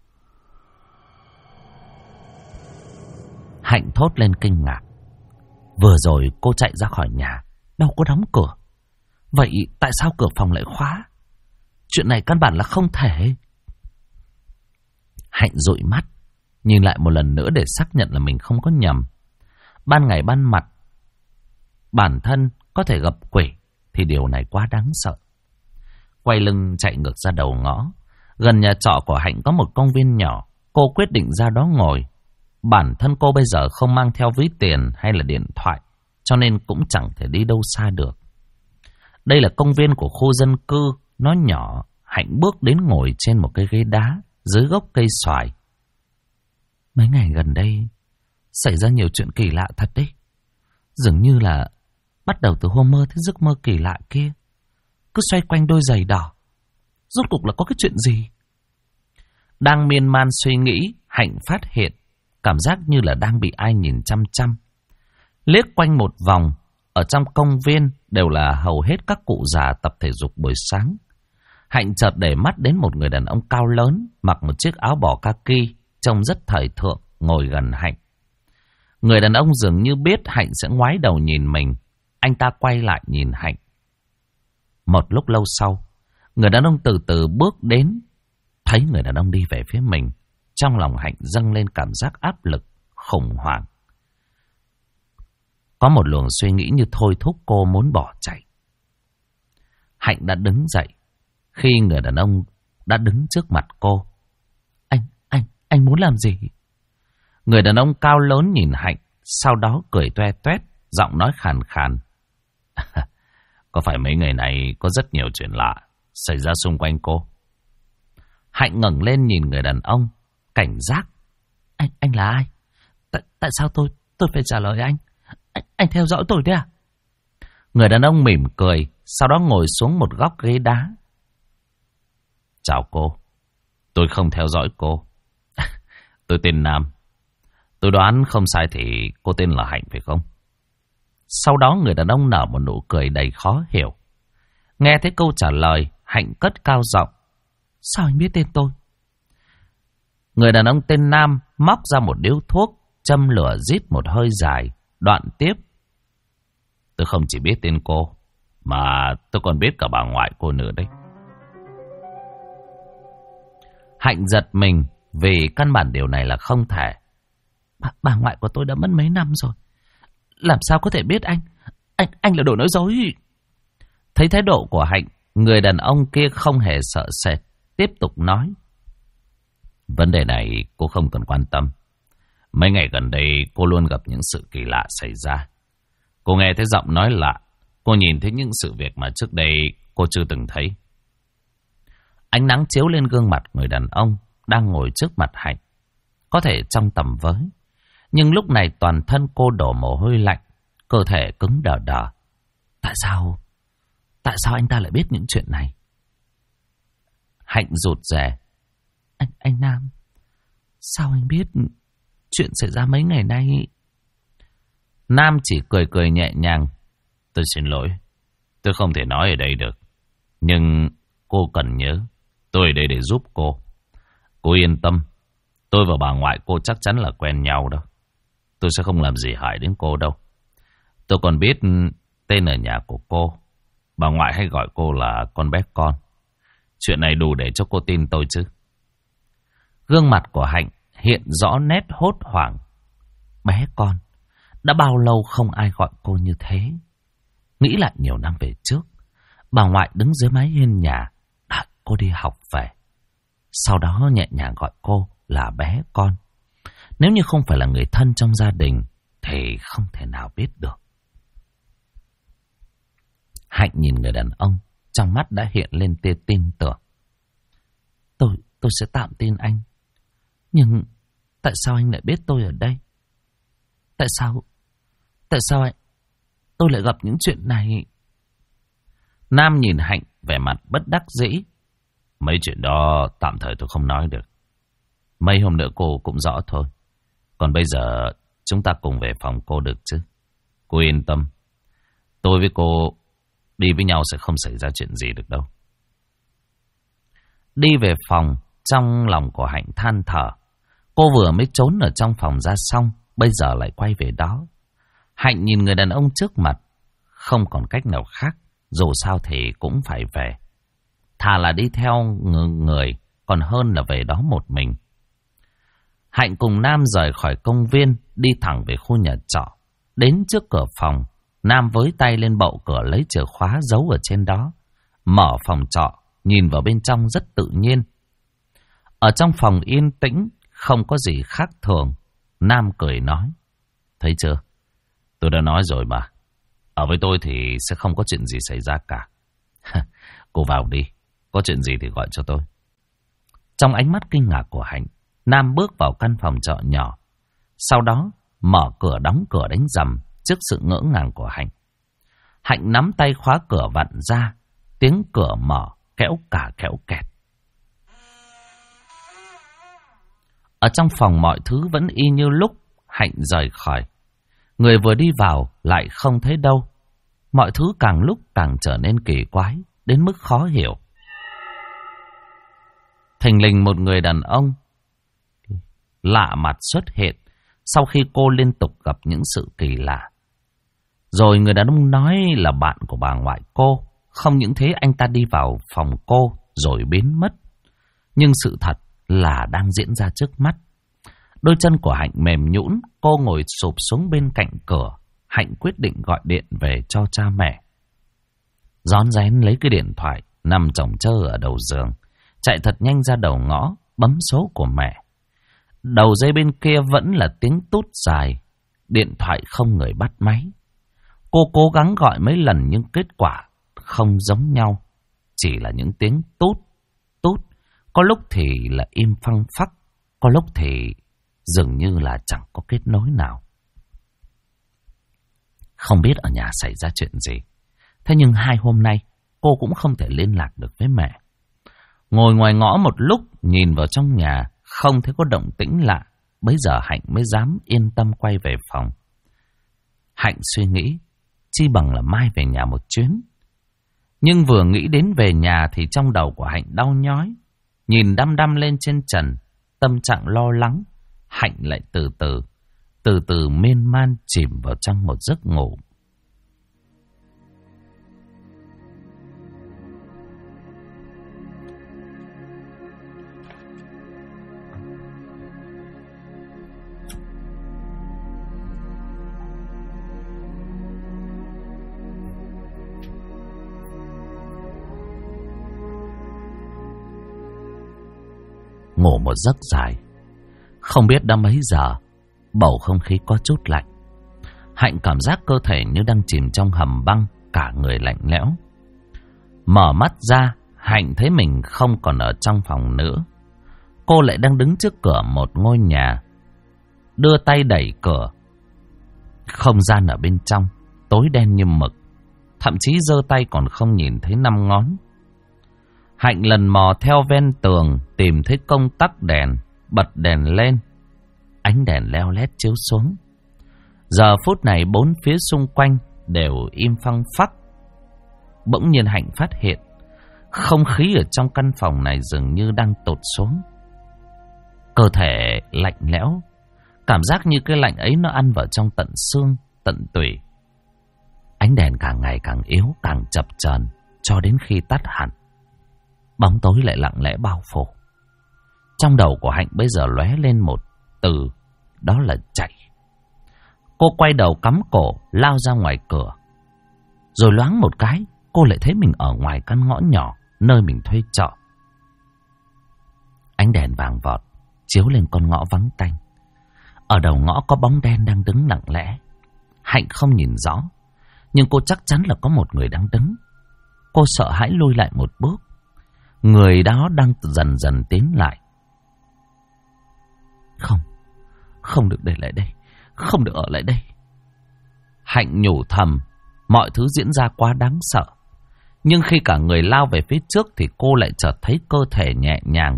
Hạnh thốt lên kinh ngạc. Vừa rồi cô chạy ra khỏi nhà, đâu có đóng cửa. Vậy tại sao cửa phòng lại khóa? Chuyện này căn bản là không thể. Hạnh dụi mắt, nhìn lại một lần nữa để xác nhận là mình không có nhầm. Ban ngày ban mặt, bản thân có thể gặp quỷ, thì điều này quá đáng sợ. Quay lưng chạy ngược ra đầu ngõ. Gần nhà trọ của Hạnh có một công viên nhỏ. Cô quyết định ra đó ngồi. Bản thân cô bây giờ không mang theo ví tiền hay là điện thoại, cho nên cũng chẳng thể đi đâu xa được. Đây là công viên của khu dân cư, nó nhỏ. Hạnh bước đến ngồi trên một cái ghế đá, dưới gốc cây xoài. Mấy ngày gần đây xảy ra nhiều chuyện kỳ lạ thật đấy. Dường như là bắt đầu từ hôm mơ thấy giấc mơ kỳ lạ kia, cứ xoay quanh đôi giày đỏ. Rốt cuộc là có cái chuyện gì? Đang miên man suy nghĩ, Hạnh phát hiện cảm giác như là đang bị ai nhìn chăm chăm. Liếc quanh một vòng, ở trong công viên đều là hầu hết các cụ già tập thể dục buổi sáng. Hạnh chợt để mắt đến một người đàn ông cao lớn, mặc một chiếc áo bò kaki, trông rất thời thượng, ngồi gần Hạnh. Người đàn ông dường như biết Hạnh sẽ ngoái đầu nhìn mình. Anh ta quay lại nhìn Hạnh. Một lúc lâu sau, người đàn ông từ từ bước đến. Thấy người đàn ông đi về phía mình, trong lòng Hạnh dâng lên cảm giác áp lực, khủng hoảng. Có một luồng suy nghĩ như thôi thúc cô muốn bỏ chạy. Hạnh đã đứng dậy khi người đàn ông đã đứng trước mặt cô. Anh muốn làm gì? Người đàn ông cao lớn nhìn Hạnh, sau đó cười toe toét, giọng nói khàn khàn. Có phải mấy ngày này có rất nhiều chuyện lạ xảy ra xung quanh cô? Hạnh ngẩng lên nhìn người đàn ông, cảnh giác. Anh là ai? Tại sao tôi phải trả lời anh? Anh theo dõi tôi đấy à? Người đàn ông mỉm cười, sau đó ngồi xuống một góc ghế đá. Chào cô, tôi không theo dõi cô. Tôi tên Nam. Tôi đoán không sai thì cô tên là Hạnh phải không? Sau đó người đàn ông nở một nụ cười đầy khó hiểu. Nghe thấy câu trả lời, Hạnh cất cao giọng. Sao anh biết tên tôi? Người đàn ông tên Nam móc ra một điếu thuốc, châm lửa rít một hơi dài, đoạn tiếp. Tôi không chỉ biết tên cô, mà tôi còn biết cả bà ngoại cô nữa đấy. Hạnh giật mình vì căn bản điều này là không thể. Bà ngoại của tôi đã mất mấy năm rồi. Làm sao có thể biết anh? Anh là đồ nói dối. Thấy thái độ của Hạnh, người đàn ông kia không hề sợ sệt, tiếp tục nói. Vấn đề này cô không cần quan tâm. Mấy ngày gần đây cô luôn gặp những sự kỳ lạ xảy ra. Cô nghe thấy giọng nói lạ. Cô nhìn thấy những sự việc mà trước đây cô chưa từng thấy. Ánh nắng chiếu lên gương mặt người đàn ông đang ngồi trước mặt Hạnh. Có thể trong tầm với, nhưng lúc này toàn thân cô đổ mồ hôi lạnh, cơ thể cứng đờ đờ. Tại sao anh ta lại biết những chuyện này? Hạnh rụt rè. Anh Nam, sao anh biết chuyện xảy ra mấy ngày nay? Nam chỉ cười nhẹ nhàng. Tôi xin lỗi, tôi không thể nói ở đây được. Nhưng cô cần nhớ, tôi ở đây để giúp cô. Cô yên tâm, tôi và bà ngoại cô chắc chắn là quen nhau đâu. Tôi sẽ không làm gì hại đến cô đâu. Tôi còn biết tên ở nhà của cô. Bà ngoại hay gọi cô là con bé con. Chuyện này đủ để cho cô tin tôi chứ. Gương mặt của Hạnh hiện rõ nét hốt hoảng. Bé con, đã bao lâu không ai gọi cô như thế. Nghĩ lại nhiều năm về trước, bà ngoại đứng dưới mái hiên nhà đợi cô đi học về. Sau đó nhẹ nhàng gọi cô là bé con. Nếu như không phải là người thân trong gia đình thì không thể nào biết được. Hạnh nhìn người đàn ông, trong mắt đã hiện lên tia tin tưởng. Tôi sẽ tạm tin anh. Nhưng tại sao anh lại biết tôi ở đây? Tại sao tôi lại gặp những chuyện này? Nam nhìn Hạnh vẻ mặt bất đắc dĩ. Mấy chuyện đó tạm thời tôi không nói được. Mấy hôm nữa cô cũng rõ thôi. Còn bây giờ chúng ta cùng về phòng cô được chứ? Cô yên tâm, tôi với cô đi với nhau sẽ không xảy ra chuyện gì được đâu. Đi về phòng, trong lòng của Hạnh than thở. Cô vừa mới trốn ở trong phòng ra xong, bây giờ lại quay về đó. Hạnh nhìn người đàn ông trước mặt, không còn cách nào khác. Dù sao thì cũng phải về. Thà là đi theo người, còn hơn là về đó một mình. Hạnh cùng Nam rời khỏi công viên, đi thẳng về khu nhà trọ. Đến trước cửa phòng, Nam với tay lên bậu cửa lấy chìa khóa giấu ở trên đó. Mở phòng trọ, nhìn vào bên trong rất tự nhiên. Ở trong phòng yên tĩnh, không có gì khác thường. Nam cười nói. Thấy chưa? Tôi đã nói rồi mà. Ở với tôi thì sẽ không có chuyện gì xảy ra cả. Cô vào đi. Có chuyện gì thì gọi cho tôi. Trong ánh mắt kinh ngạc của Hạnh, Nam bước vào căn phòng trọ nhỏ. Sau đó mở cửa đóng cửa đánh rầm trước sự ngỡ ngàng của Hạnh. Hạnh nắm tay khóa cửa vặn ra, tiếng cửa mở kéo cả kéo kẹt. Ở trong phòng mọi thứ vẫn y như lúc Hạnh rời khỏi. Người vừa đi vào lại không thấy đâu. Mọi thứ càng lúc càng trở nên kỳ quái, đến mức khó hiểu. Thình lình một người đàn ông lạ mặt xuất hiện sau khi cô liên tục gặp những sự kỳ lạ. Rồi người đàn ông nói là bạn của bà ngoại cô. Không những thế, anh ta đi vào phòng cô rồi biến mất. Nhưng sự thật là đang diễn ra trước mắt. Đôi chân của Hạnh mềm nhũn, cô ngồi sụp xuống bên cạnh cửa. Hạnh quyết định gọi điện về cho cha mẹ. Rón rén lấy cái điện thoại nằm chồng chơ ở đầu giường, chạy thật nhanh ra đầu ngõ, bấm số của mẹ. Đầu dây bên kia vẫn là tiếng tút dài. Điện thoại không người bắt máy. Cô cố gắng gọi mấy lần nhưng kết quả không giống nhau. Chỉ là những tiếng tút, tút. Có lúc thì là im phăng phắc, có lúc thì dường như là chẳng có kết nối nào. Không biết ở nhà xảy ra chuyện gì. Thế nhưng 2 hôm nay cô cũng không thể liên lạc được với mẹ. Ngồi ngoài ngõ một lúc, nhìn vào trong nhà, không thấy có động tĩnh lạ. Bấy giờ Hạnh mới dám yên tâm quay về phòng. Hạnh suy nghĩ, chi bằng là mai về nhà một chuyến. Nhưng vừa nghĩ đến về nhà thì trong đầu của Hạnh đau nhói. Nhìn đăm đăm lên trên trần, tâm trạng lo lắng, Hạnh lại từ từ miên man chìm vào trong một giấc ngủ. Ngủ một giấc dài, không biết đã mấy giờ, bầu không khí có chút lạnh. Hạnh cảm giác cơ thể như đang chìm trong hầm băng, cả người lạnh lẽo. Mở mắt ra, Hạnh thấy mình không còn ở trong phòng nữa. Cô lại đang đứng trước cửa một ngôi nhà. Đưa tay đẩy cửa. Không gian ở bên trong tối đen như mực, thậm chí giơ tay còn không nhìn thấy 5 ngón. Hạnh lần mò theo ven tường, tìm thấy công tắc đèn, bật đèn lên. Ánh đèn leo lét chiếu xuống. Giờ phút này 4 phía xung quanh đều im phăng phắc. Bỗng nhiên Hạnh phát hiện không khí ở trong căn phòng này dường như đang tụt xuống. Cơ thể lạnh lẽo, cảm giác như cái lạnh ấy nó ăn vào trong tận xương, tận tủy. Ánh đèn càng ngày càng yếu, càng chập chờn cho đến khi tắt hẳn. Bóng tối lại lặng lẽ bao phủ. Trong đầu của Hạnh bây giờ lóe lên một từ, đó là chạy. Cô quay đầu cắm cổ lao ra ngoài cửa. Rồi loáng một cái, cô lại thấy mình ở ngoài căn ngõ nhỏ nơi mình thuê trọ. Ánh đèn vàng vọt chiếu lên con ngõ vắng tanh. Ở đầu ngõ có bóng đen đang đứng lặng lẽ. Hạnh không nhìn rõ, nhưng cô chắc chắn là có một người đang đứng. Cô sợ hãi lùi lại một bước. Người đó đang dần dần tiến lại. Không được để lại đây, không được ở lại đây. Hạnh nhủ thầm, mọi thứ diễn ra quá đáng sợ. Nhưng khi cả người lao về phía trước thì cô lại chợt thấy cơ thể nhẹ nhàng.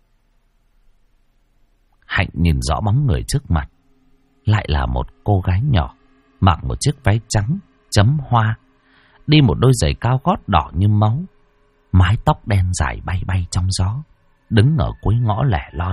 Hạnh nhìn rõ bóng người trước mặt. Lại là một cô gái nhỏ, mặc một chiếc váy trắng chấm hoa, đi một đôi giày cao gót đỏ như máu. Mái tóc đen dài bay bay trong gió, đứng ở cuối ngõ lẻ loi.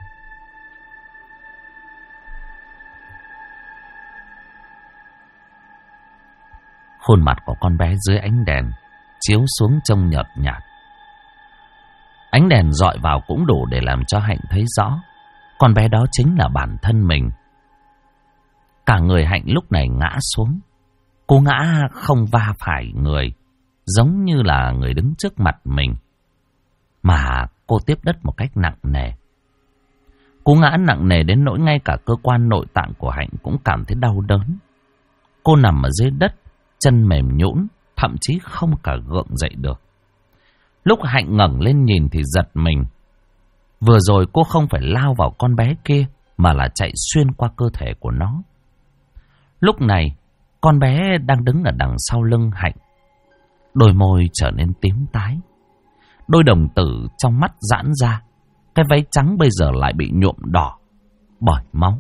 Khuôn mặt của con bé dưới ánh đèn chiếu xuống trông nhợt nhạt. Ánh đèn dọi vào cũng đủ để làm cho Hạnh thấy rõ con bé đó chính là bản thân mình. Cả người Hạnh lúc này ngã xuống. Cô ngã không va phải người, giống như là người đứng trước mặt mình, mà cô tiếp đất một cách nặng nề. Cô ngã nặng nề đến nỗi ngay cả cơ quan nội tạng của Hạnh cũng cảm thấy đau đớn. Cô nằm ở dưới đất, chân mềm nhũn, thậm chí không cả gượng dậy được. Lúc Hạnh ngẩng lên nhìn thì giật mình. Vừa rồi cô không phải lao vào con bé kia, mà là chạy xuyên qua cơ thể của nó. Lúc này, con bé đang đứng ở đằng sau lưng Hạnh. Đôi môi trở nên tím tái. Đôi đồng tử trong mắt giãn ra. Cái váy trắng bây giờ lại bị nhuộm đỏ bởi máu.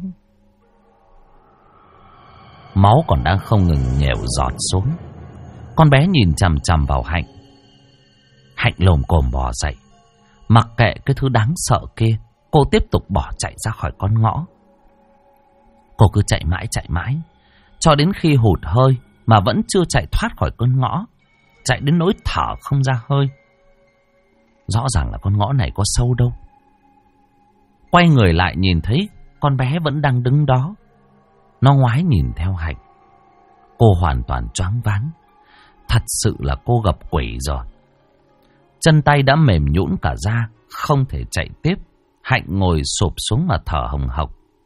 Máu còn đang không ngừng nhèo giọt xuống. Con bé nhìn chằm chằm vào Hạnh. Hạnh lồm cồm bò dậy. Mặc kệ cái thứ đáng sợ kia, cô tiếp tục bỏ chạy ra khỏi con ngõ. Cô cứ chạy mãi, cho đến khi hụt hơi mà vẫn chưa chạy thoát khỏi con ngõ. Chạy đến nỗi thở không ra hơi. Rõ ràng là con ngõ này có sâu đâu. Quay người lại nhìn thấy con bé vẫn đang đứng đó. Nó ngoái nhìn theo Hạnh. Cô hoàn toàn choáng váng. Thật sự là cô gặp quỷ rồi. Chân tay đã mềm nhũn cả ra, không thể chạy tiếp. Hạnh ngồi sụp xuống mà thở hồng hộc.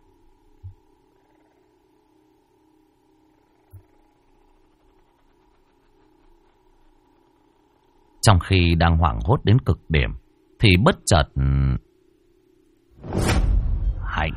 Trong khi đang hoảng hốt đến cực điểm, thì bất chợt... Hạnh.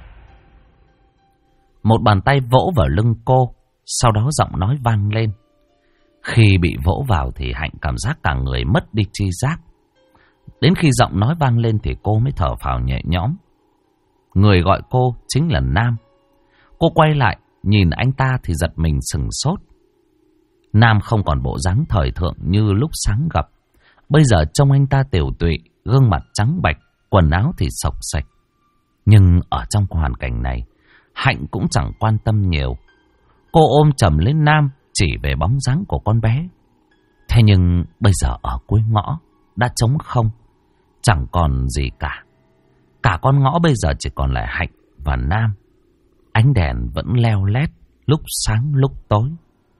Một bàn tay vỗ vào lưng cô, sau đó giọng nói vang lên. Khi bị vỗ vào thì Hạnh cảm giác cả người mất đi tri giác. Đến khi giọng nói vang lên thì cô mới thở phào nhẹ nhõm. Người gọi cô chính là Nam. Cô quay lại, nhìn anh ta thì giật mình sừng sốt. Nam không còn bộ dáng thời thượng như lúc sáng gặp. Bây giờ trông anh ta tiểu tụy, gương mặt trắng bạch, quần áo thì xộc xệch. Nhưng ở trong hoàn cảnh này, Hạnh cũng chẳng quan tâm nhiều. Cô ôm chầm lấy Nam, chỉ về bóng dáng của con bé. Thế nhưng bây giờ ở cuối ngõ đã trống không, chẳng còn gì cả. Cả con ngõ bây giờ chỉ còn lại Hạnh và Nam. Ánh đèn vẫn leo lét, lúc sáng lúc tối.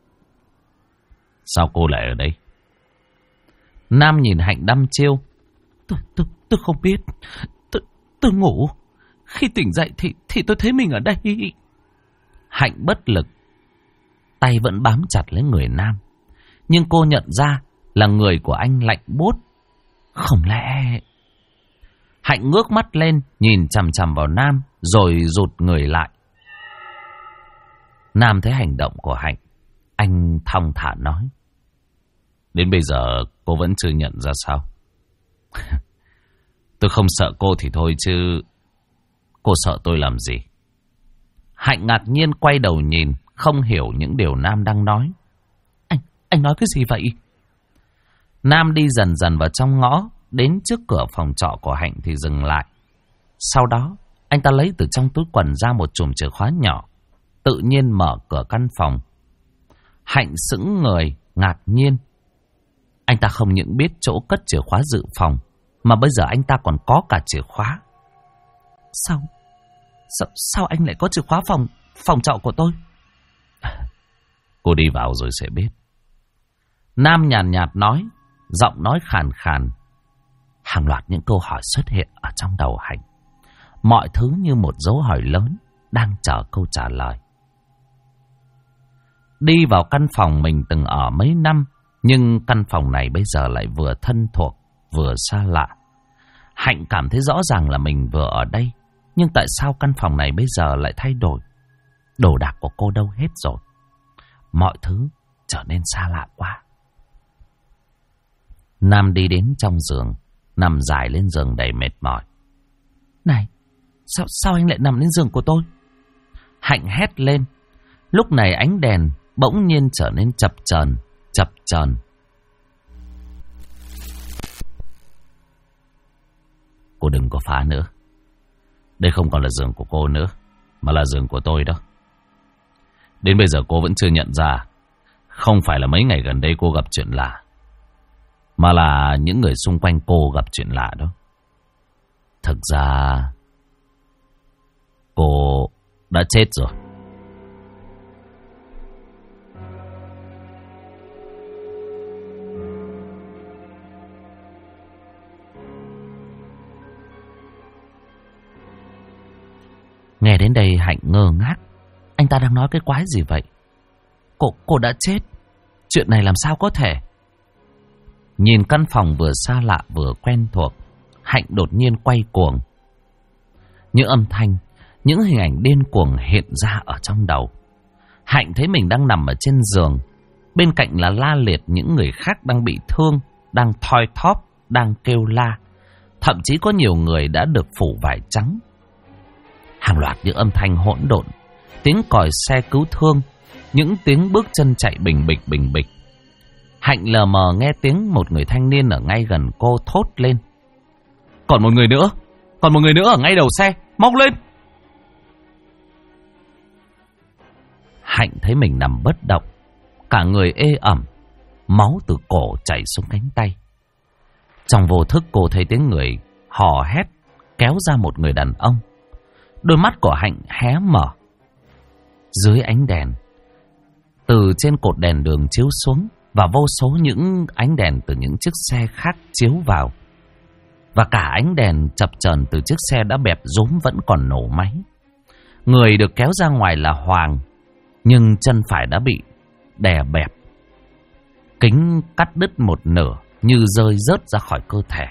Sao cô lại ở đây? Nam nhìn Hạnh đăm chiêu. Tôi không biết. Tôi ngủ. Khi tỉnh dậy thì tôi thấy mình ở đây. Hạnh bất lực. Tay vẫn bám chặt lấy người Nam. Nhưng cô nhận ra là người của anh lạnh buốt. Không lẽ... Hạnh ngước mắt lên, nhìn chằm chằm vào Nam, rồi rụt người lại. Nam thấy hành động của Hạnh. Anh thong thả nói. Đến bây giờ cô vẫn chưa nhận ra sao? Tôi không sợ cô thì thôi chứ. Cô sợ tôi làm gì? Hạnh ngạc nhiên quay đầu nhìn, không hiểu những điều Nam đang nói. Anh nói cái gì vậy? Nam đi dần dần vào trong ngõ, đến trước cửa phòng trọ của Hạnh thì dừng lại. Sau đó, anh ta lấy từ trong túi quần ra một chùm chìa khóa nhỏ, tự nhiên mở cửa căn phòng. Hạnh sững người, ngạc nhiên. Anh ta không những biết chỗ cất chìa khóa dự phòng, mà bây giờ anh ta còn có cả chìa khóa. Sao anh lại có chìa khóa phòng trọ của tôi? Cô đi vào rồi sẽ biết. Nam nhàn nhạt nói, giọng nói khàn khàn. Hàng loạt những câu hỏi xuất hiện ở trong đầu Hạnh. Mọi thứ như một dấu hỏi lớn đang chờ câu trả lời. Đi vào căn phòng mình từng ở mấy năm, nhưng căn phòng này bây giờ lại vừa thân thuộc, vừa xa lạ. Hạnh cảm thấy rõ ràng là mình vừa ở đây, nhưng tại sao căn phòng này bây giờ lại thay đổi? Đồ đạc của cô đâu hết rồi? Mọi thứ trở nên xa lạ quá. Nam đi đến trong giường, nằm dài lên giường đầy mệt mỏi. Này, sao anh lại nằm lên giường của tôi? Hạnh hét lên. Lúc này ánh đèn bỗng nhiên trở nên chập chờn. Cô đừng có phá nữa. Đây không còn là giường của cô nữa, mà là giường của tôi đó. Đến bây giờ cô vẫn chưa nhận ra, không phải là mấy ngày gần đây cô gặp chuyện lạ, mà là những người xung quanh cô gặp chuyện lạ đó. Thực ra cô đã chết rồi. Nghe đến đây Hạnh ngơ ngác. Anh ta đang nói cái quái gì vậy? Cô đã chết? Chuyện này làm sao có thể? Nhìn căn phòng vừa xa lạ vừa quen thuộc, Hạnh đột nhiên quay cuồng. Những âm thanh, những hình ảnh điên cuồng hiện ra ở trong đầu. Hạnh thấy mình đang nằm ở trên giường, bên cạnh là la liệt những người khác đang bị thương, đang thoi thóp, đang kêu la. Thậm chí có nhiều người đã được phủ vải trắng. Hàng loạt những âm thanh hỗn độn, tiếng còi xe cứu thương, những tiếng bước chân chạy bình bịch bình bịch. Hạnh lờ mờ nghe tiếng một người thanh niên ở ngay gần cô thốt lên: Còn một người nữa ở ngay đầu xe, mau lên! Hạnh thấy mình nằm bất động, cả người ê ẩm, máu từ cổ chảy xuống cánh tay. Trong vô thức cô thấy tiếng người hò hét kéo ra một người đàn ông. Đôi mắt của Hạnh hé mở. Dưới ánh đèn, từ trên cột đèn đường chiếu xuống, và vô số những ánh đèn từ những chiếc xe khác chiếu vào, và cả ánh đèn chập chờn từ chiếc xe đã bẹp rúm vẫn còn nổ máy. Người được kéo ra ngoài là Hoàng, nhưng chân phải đã bị đè bẹp, kính cắt đứt một nửa như rơi rớt ra khỏi cơ thể.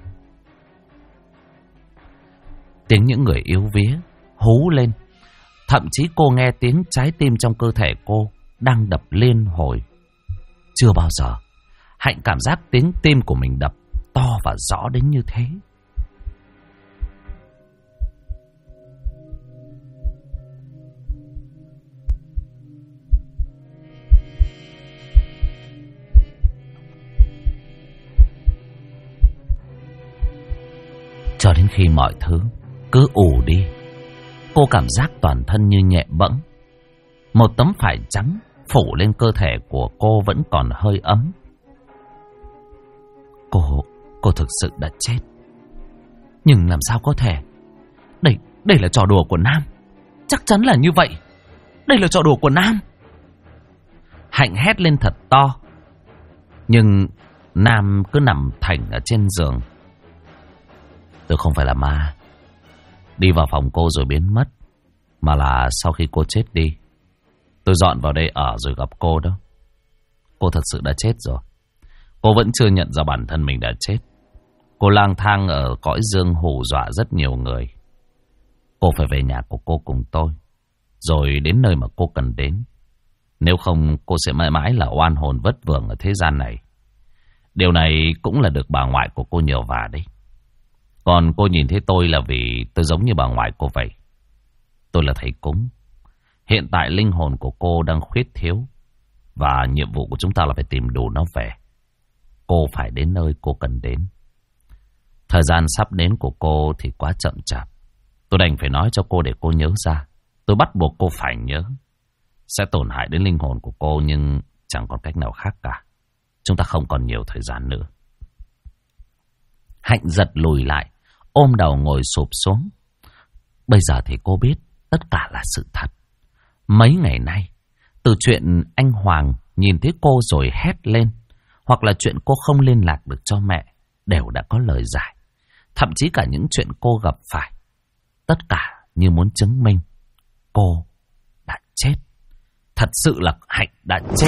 Tiếng những người yếu vía hú lên. Thậm chí cô nghe tiếng trái tim trong cơ thể cô đang đập liên hồi. Chưa bao giờ Hạnh cảm giác tiếng tim của mình đập to và rõ đến như thế. Cho đến khi mọi thứ cứ ù đi, cô cảm giác toàn thân như nhẹ bẫng. Một tấm vải trắng phủ lên cơ thể của cô vẫn còn hơi ấm. Cô thực sự đã chết. Nhưng làm sao có thể? Đây là trò đùa của Nam. Chắc chắn là như vậy. Đây là trò đùa của Nam. Hạnh hét lên thật to. Nhưng Nam cứ nằm thảnh ở trên giường. Tôi không phải là ma đi vào phòng cô rồi biến mất, mà là sau khi cô chết đi, tôi dọn vào đây ở rồi gặp cô đó. Cô thật sự đã chết rồi. Cô vẫn chưa nhận ra bản thân mình đã chết. Cô lang thang ở cõi dương hù dọa rất nhiều người. Cô phải về nhà của cô cùng tôi, rồi đến nơi mà cô cần đến. Nếu không, cô sẽ mãi mãi là oan hồn vất vưởng ở thế gian này. Điều này cũng là được bà ngoại của cô nhờ vả đấy. Còn cô nhìn thấy tôi là vì tôi giống như bà ngoại cô vậy. Tôi là thầy cúng. Hiện tại linh hồn của cô đang khuyết thiếu, và nhiệm vụ của chúng ta là phải tìm đủ nó về. Cô phải đến nơi cô cần đến. Thời gian sắp đến của cô thì quá chậm chạp. Tôi đành phải nói cho cô để cô nhớ ra. Tôi bắt buộc cô phải nhớ. Sẽ tổn hại đến linh hồn của cô, nhưng chẳng còn cách nào khác cả. Chúng ta không còn nhiều thời gian nữa. Hạnh giật lùi lại, ôm đầu ngồi sụp xuống. Bây giờ thì cô biết tất cả là sự thật. Mấy ngày nay, từ chuyện anh Hoàng nhìn thấy cô rồi hét lên, hoặc là chuyện cô không liên lạc được cho mẹ, đều đã có lời giải. Thậm chí cả những chuyện cô gặp phải, tất cả như muốn chứng minh cô đã chết. Thật sự là Hạnh đã chết.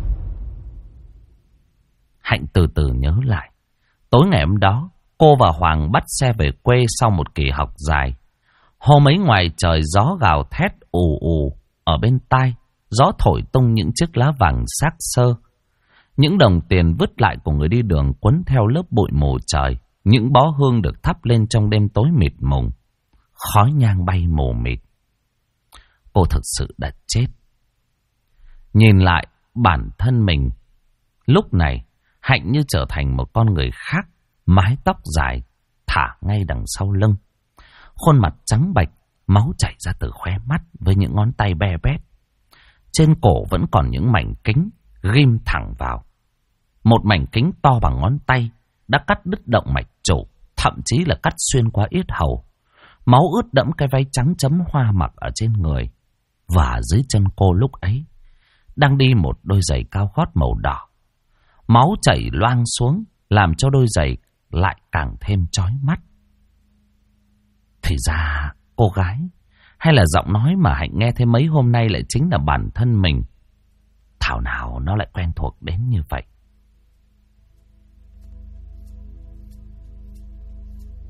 Hạnh từ từ nhớ lại. Tối ngày hôm đó, cô và Hoàng bắt xe về quê sau một kỳ học dài. Hôm ấy ngoài trời gió gào thét ù ù ở bên tai, gió thổi tung những chiếc lá vàng xác xơ. Những đồng tiền vứt lại của người đi đường quấn theo lớp bụi mù trời. Những bó hương được thắp lên trong đêm tối mịt mùng. Khói nhang bay mù mịt. Cô thực sự đã chết. Nhìn lại bản thân mình, lúc này Hạnh như trở thành một con người khác. Mái tóc dài thả ngay đằng sau lưng, khuôn mặt trắng bệch, máu chảy ra từ khóe mắt với những ngón tay be bét. Trên cổ vẫn còn những mảnh kính ghim thẳng vào. Một mảnh kính to bằng ngón tay đã cắt đứt động mạch chủ, thậm chí là cắt xuyên qua yết hầu. Máu ướt đẫm cái váy trắng chấm hoa mặc ở trên người. Và dưới chân cô lúc ấy đang đi một đôi giày cao gót màu đỏ. Máu chảy loang xuống làm cho đôi giày lại càng thêm chói mắt. Thì ra cô gái hay là giọng nói mà Hạnh nghe thấy mấy hôm nay lại chính là bản thân mình. Thảo nào nó lại quen thuộc đến như vậy.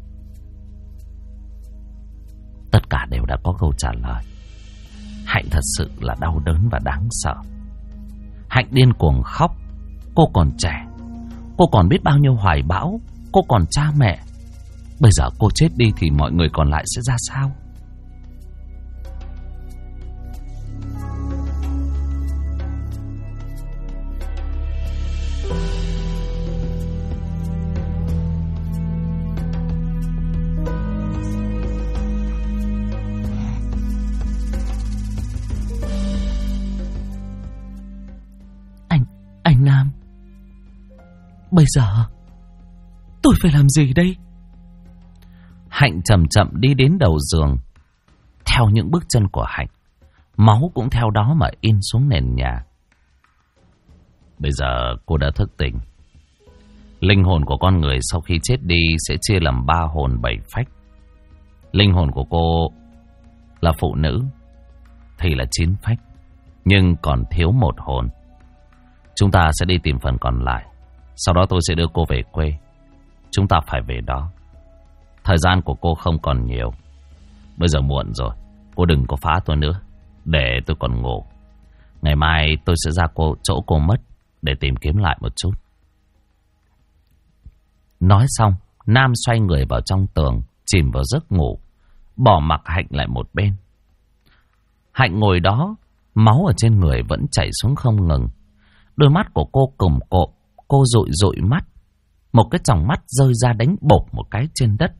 Tất cả đều đã có câu trả lời. Hạnh thật sự là đau đớn và đáng sợ. Hạnh điên cuồng khóc. Cô còn trẻ, cô còn biết bao nhiêu hoài bão, cô còn cha mẹ. Bây giờ cô chết đi thì mọi người còn lại sẽ ra sao? Anh Nam, bây giờ tôi phải làm gì đây? Hạnh chậm chậm đi đến đầu giường. Theo những bước chân của Hạnh, máu cũng theo đó mà in xuống nền nhà. Bây giờ cô đã thức tỉnh. Linh hồn của con người sau khi chết đi sẽ chia làm 3 hồn 7 phách. Linh hồn của cô là phụ nữ thì là 9 phách, nhưng còn thiếu 1 hồn. Chúng ta sẽ đi tìm phần còn lại. Sau đó tôi sẽ đưa cô về quê. Chúng ta phải về đó. Thời gian của cô không còn nhiều. Bây giờ muộn rồi, cô đừng có phá tôi nữa, để tôi còn ngủ. Ngày mai tôi sẽ ra chỗ cô mất để tìm kiếm lại một chút. Nói xong, Nam xoay người vào trong tường, chìm vào giấc ngủ, bỏ mặc Hạnh lại một bên. Hạnh ngồi đó, máu ở trên người vẫn chảy xuống không ngừng. Đôi mắt của cô cùm cộm, cô dụi dụi mắt. Một cái tròng mắt rơi ra đánh bộp một cái trên đất.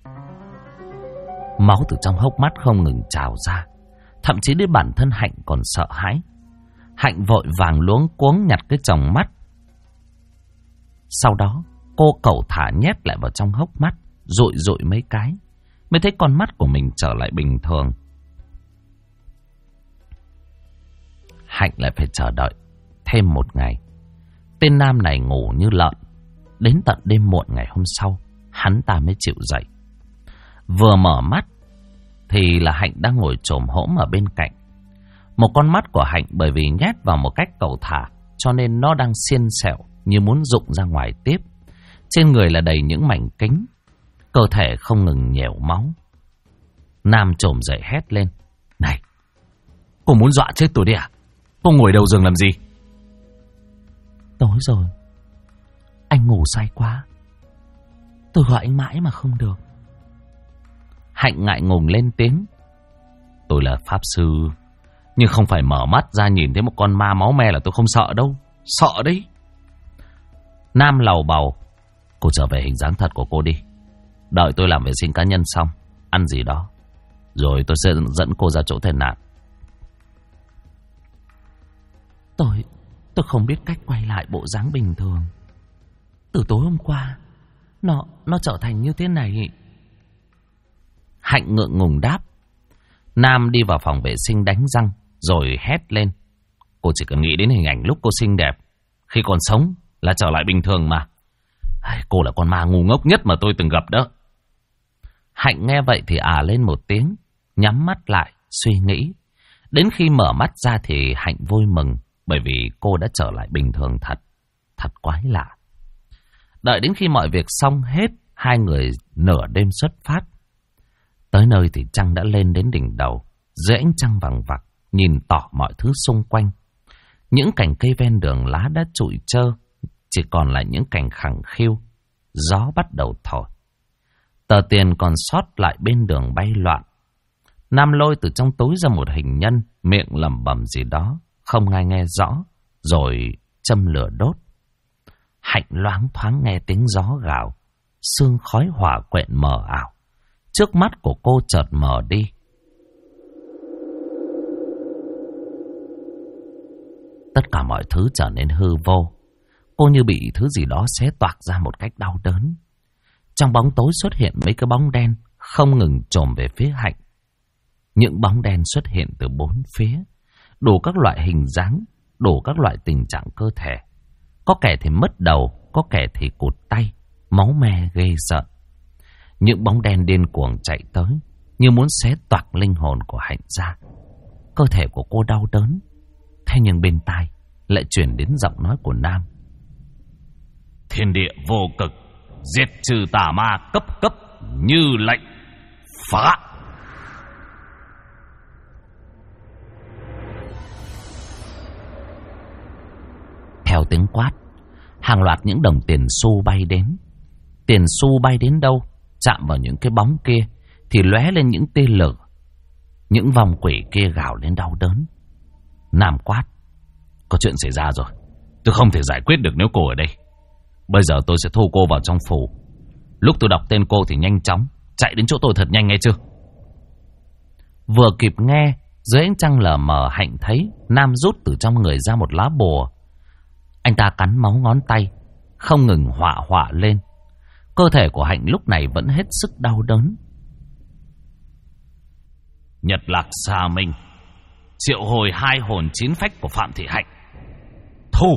Máu từ trong hốc mắt không ngừng trào ra. Thậm chí đến bản thân Hạnh còn sợ hãi. Hạnh vội vàng luống cuống nhặt cái tròng mắt. Sau đó cô cẩu thả nhét lại vào trong hốc mắt, dụi dụi mấy cái, mới thấy con mắt của mình trở lại bình thường. Hạnh lại phải chờ đợi thêm một ngày. Tên Nam này ngủ như lợn. Đến tận đêm muộn ngày hôm sau, hắn ta mới chịu dậy. Vừa mở mắt thì là Hạnh đang ngồi chồm hổm ở bên cạnh. Một con mắt của Hạnh bởi vì nhét vào một cách cẩu thả, cho nên nó đang xiên xẹo như muốn rụng ra ngoài tiếp. Trên người là đầy những mảnh kính, cơ thể không ngừng nhèo máu. Nam chồm dậy hét lên: "Này, cô muốn dọa chết tôi đi à? Cô ngồi đầu giường làm gì?" "Tối rồi, anh ngủ say quá. Tôi gọi anh mãi mà không được." Hạnh ngại ngùng lên tiếng: "Tôi là pháp sư, nhưng không phải mở mắt ra nhìn thấy một con ma máu me là tôi không sợ đâu. Sợ đấy." Nam lầu bầu: "Cô trở về hình dáng thật của cô đi. Đợi tôi làm vệ sinh cá nhân xong, ăn gì đó, rồi tôi sẽ dẫn cô ra chỗ thầy nạn." Tôi không biết cách quay lại bộ dáng bình thường. Từ tối hôm qua, nó trở thành như thế này." Hạnh ngượng ngùng đáp. Nam đi vào phòng vệ sinh đánh răng, rồi hét lên: "Cô chỉ cần nghĩ đến hình ảnh lúc cô xinh đẹp khi còn sống là trở lại bình thường mà. Cô là con ma ngu ngốc nhất mà tôi từng gặp đó." Hạnh nghe vậy thì lên một tiếng, nhắm mắt lại, suy nghĩ. Đến khi mở mắt ra thì Hạnh vui mừng, bởi vì cô đã trở lại bình thường thật. Thật quái lạ. Đợi đến khi mọi việc xong hết, hai người nửa đêm xuất phát. Tới nơi thì trăng đã lên đến đỉnh đầu. Dưới ánh trăng vằng vặc, nhìn tỏ mọi thứ xung quanh. Những cành cây ven đường lá đã trụi trơ, chỉ còn lại những cành khẳng khiu. Gió bắt đầu thổi. Tờ tiền còn sót lại bên đường bay loạn. Nam lôi từ trong túi ra một hình nhân, miệng lẩm bẩm gì đó, không ai nghe rõ, rồi châm lửa đốt. Hạnh loáng thoáng nghe tiếng gió gào, sương khói hỏa quện mờ ảo. Trước mắt của cô chợt mờ đi. Tất cả mọi thứ trở nên hư vô. Cô như bị thứ gì đó xé toạc ra một cách đau đớn. Trong bóng tối xuất hiện mấy cái bóng đen không ngừng chồm về phía Hạnh. Những bóng đen xuất hiện từ bốn phía, đủ các loại hình dáng, đủ các loại tình trạng cơ thể. Có kẻ thì mất đầu, có kẻ thì cụt tay, máu me ghê sợ. Những bóng đen điên cuồng chạy tới, như muốn xé toạc linh hồn của Hạnh ra. Cơ thể của cô đau đớn, thế nhưng bên tai lại truyền đến giọng nói của Nam: "Thiên địa vô cực, diệt trừ tà ma cấp cấp như lệnh phá." Theo tiếng quát, hàng loạt những đồng tiền xu bay đến. Tiền xu bay đến đâu, chạm vào những cái bóng kia thì lóe lên những tia lửa. Những vong quỷ kia gào lên đau đớn. Nam quát: có chuyện xảy ra rồi. Tôi không thể giải quyết được nếu cô ở đây. Bây giờ tôi sẽ thu cô vào trong phủ. Lúc tôi đọc tên cô thì nhanh chóng chạy đến chỗ tôi thật nhanh, nghe chưa? Vừa kịp nghe, dưới ánh trăng lờ mờ, Hạnh thấy Nam rút từ trong người ra một lá bùa. Anh ta cắn máu ngón tay, không ngừng họa lên. Cơ thể của Hạnh lúc này vẫn hết sức đau đớn. Nhật Lạc Xà Minh, triệu hồi 2 hồn 9 phách của Phạm Thị Hạnh. Thu!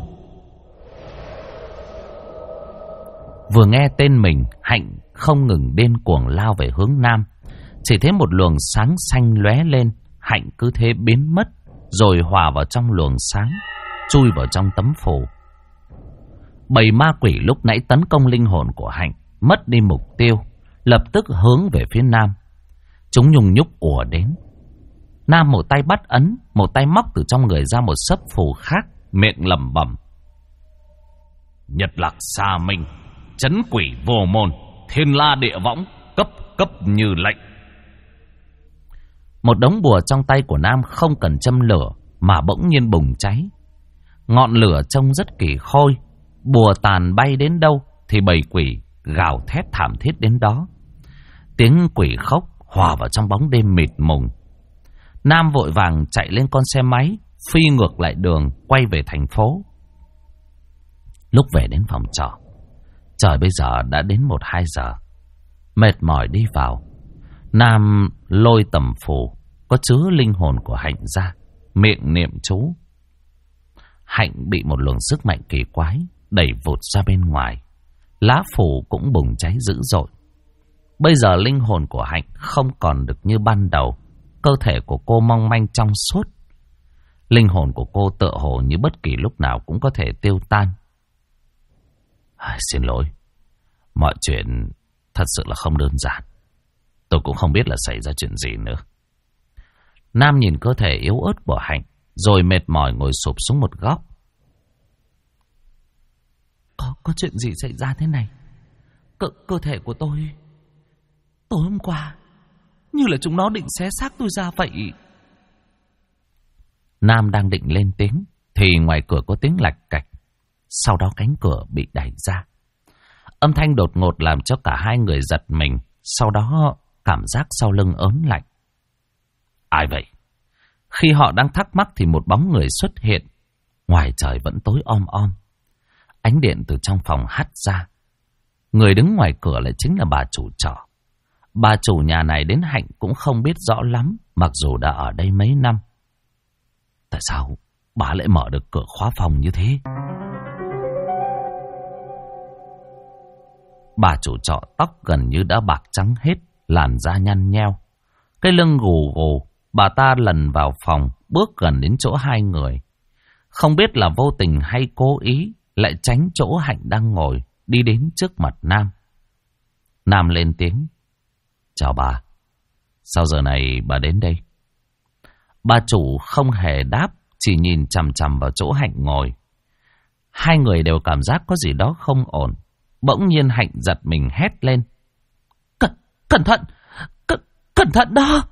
Vừa nghe tên mình, Hạnh không ngừng điên cuồng lao về hướng Nam. Chỉ thấy một luồng sáng xanh lóe lên, Hạnh cứ thế biến mất, rồi hòa vào trong luồng sáng, chui vào trong tấm phù. Bầy ma quỷ lúc nãy tấn công linh hồn của Hạnh mất đi mục tiêu, lập tức hướng về phía Nam. Chúng nhung nhúc ùa đến. Nam một tay bắt ấn, một tay móc từ trong người ra một sấp phù khác, miệng lẩm bẩm: Nhật Lạc Xà Minh, trấn quỷ vô môn, thiên la địa võng, cấp như lệnh. Một đống bùa trong tay của Nam không cần châm lửa mà bỗng nhiên bùng cháy. Ngọn lửa trông rất kỳ khôi. Bùa tàn bay đến đâu thì bầy quỷ gào thét thảm thiết đến đó. Tiếng quỷ khóc hòa vào trong bóng đêm mịt mùng. Nam vội vàng chạy lên con xe máy, phi ngược lại đường, quay về thành phố. Lúc về đến phòng trọ, trời bây giờ đã đến 1-2 giờ. Mệt mỏi đi vào, Nam lôi tầm phù có chứa linh hồn của Hạnh ra, miệng niệm chú. Hạnh bị một luồng sức mạnh kỳ quái đẩy vụt ra bên ngoài. Lá phù cũng bùng cháy dữ dội. Bây giờ linh hồn của Hạnh không còn được như ban đầu. Cơ thể của cô mong manh trong suốt. Linh hồn của cô tựa hồ như bất kỳ lúc nào cũng có thể tiêu tan. Xin lỗi, mọi chuyện thật sự là không đơn giản. Tôi cũng không biết là xảy ra chuyện gì nữa. Nam nhìn cơ thể yếu ớt của Hạnh, rồi mệt mỏi ngồi sụp xuống một góc. Có chuyện gì xảy ra thế này? Cơ thể của tôi tối hôm qua như là chúng nó định xé xác tôi ra vậy. Nam đang định lên tiếng thì ngoài cửa có tiếng lạch cạch. Sau đó cánh cửa bị đẩy ra. Âm thanh đột ngột làm cho cả hai người giật mình. Sau đó cảm giác sau lưng ớn lạnh. Ai vậy? Khi họ đang thắc mắc thì một bóng người xuất hiện. Ngoài trời vẫn tối om om. Ánh điện từ trong phòng hắt ra. Người đứng ngoài cửa lại chính là bà chủ trọ. Bà chủ nhà này đến Hạnh cũng không biết rõ lắm, mặc dù đã ở đây mấy năm. Tại sao bà lại mở được cửa khóa phòng như thế? Bà chủ trọ tóc gần như đã bạc trắng hết, làn da nhăn nheo. Cái lưng gù gù, bà ta lần vào phòng, bước gần đến chỗ hai người. Không biết là vô tình hay cố ý, lại tránh chỗ Hạnh đang ngồi, đi đến trước mặt Nam. Nam lên tiếng: Chào bà, sao giờ này bà đến đây? Bà chủ không hề đáp, chỉ nhìn chằm chằm vào chỗ Hạnh ngồi. Hai người đều cảm giác có gì đó không ổn. Bỗng nhiên Hạnh giật mình hét lên: Cẩn thận! Cẩn thận đó!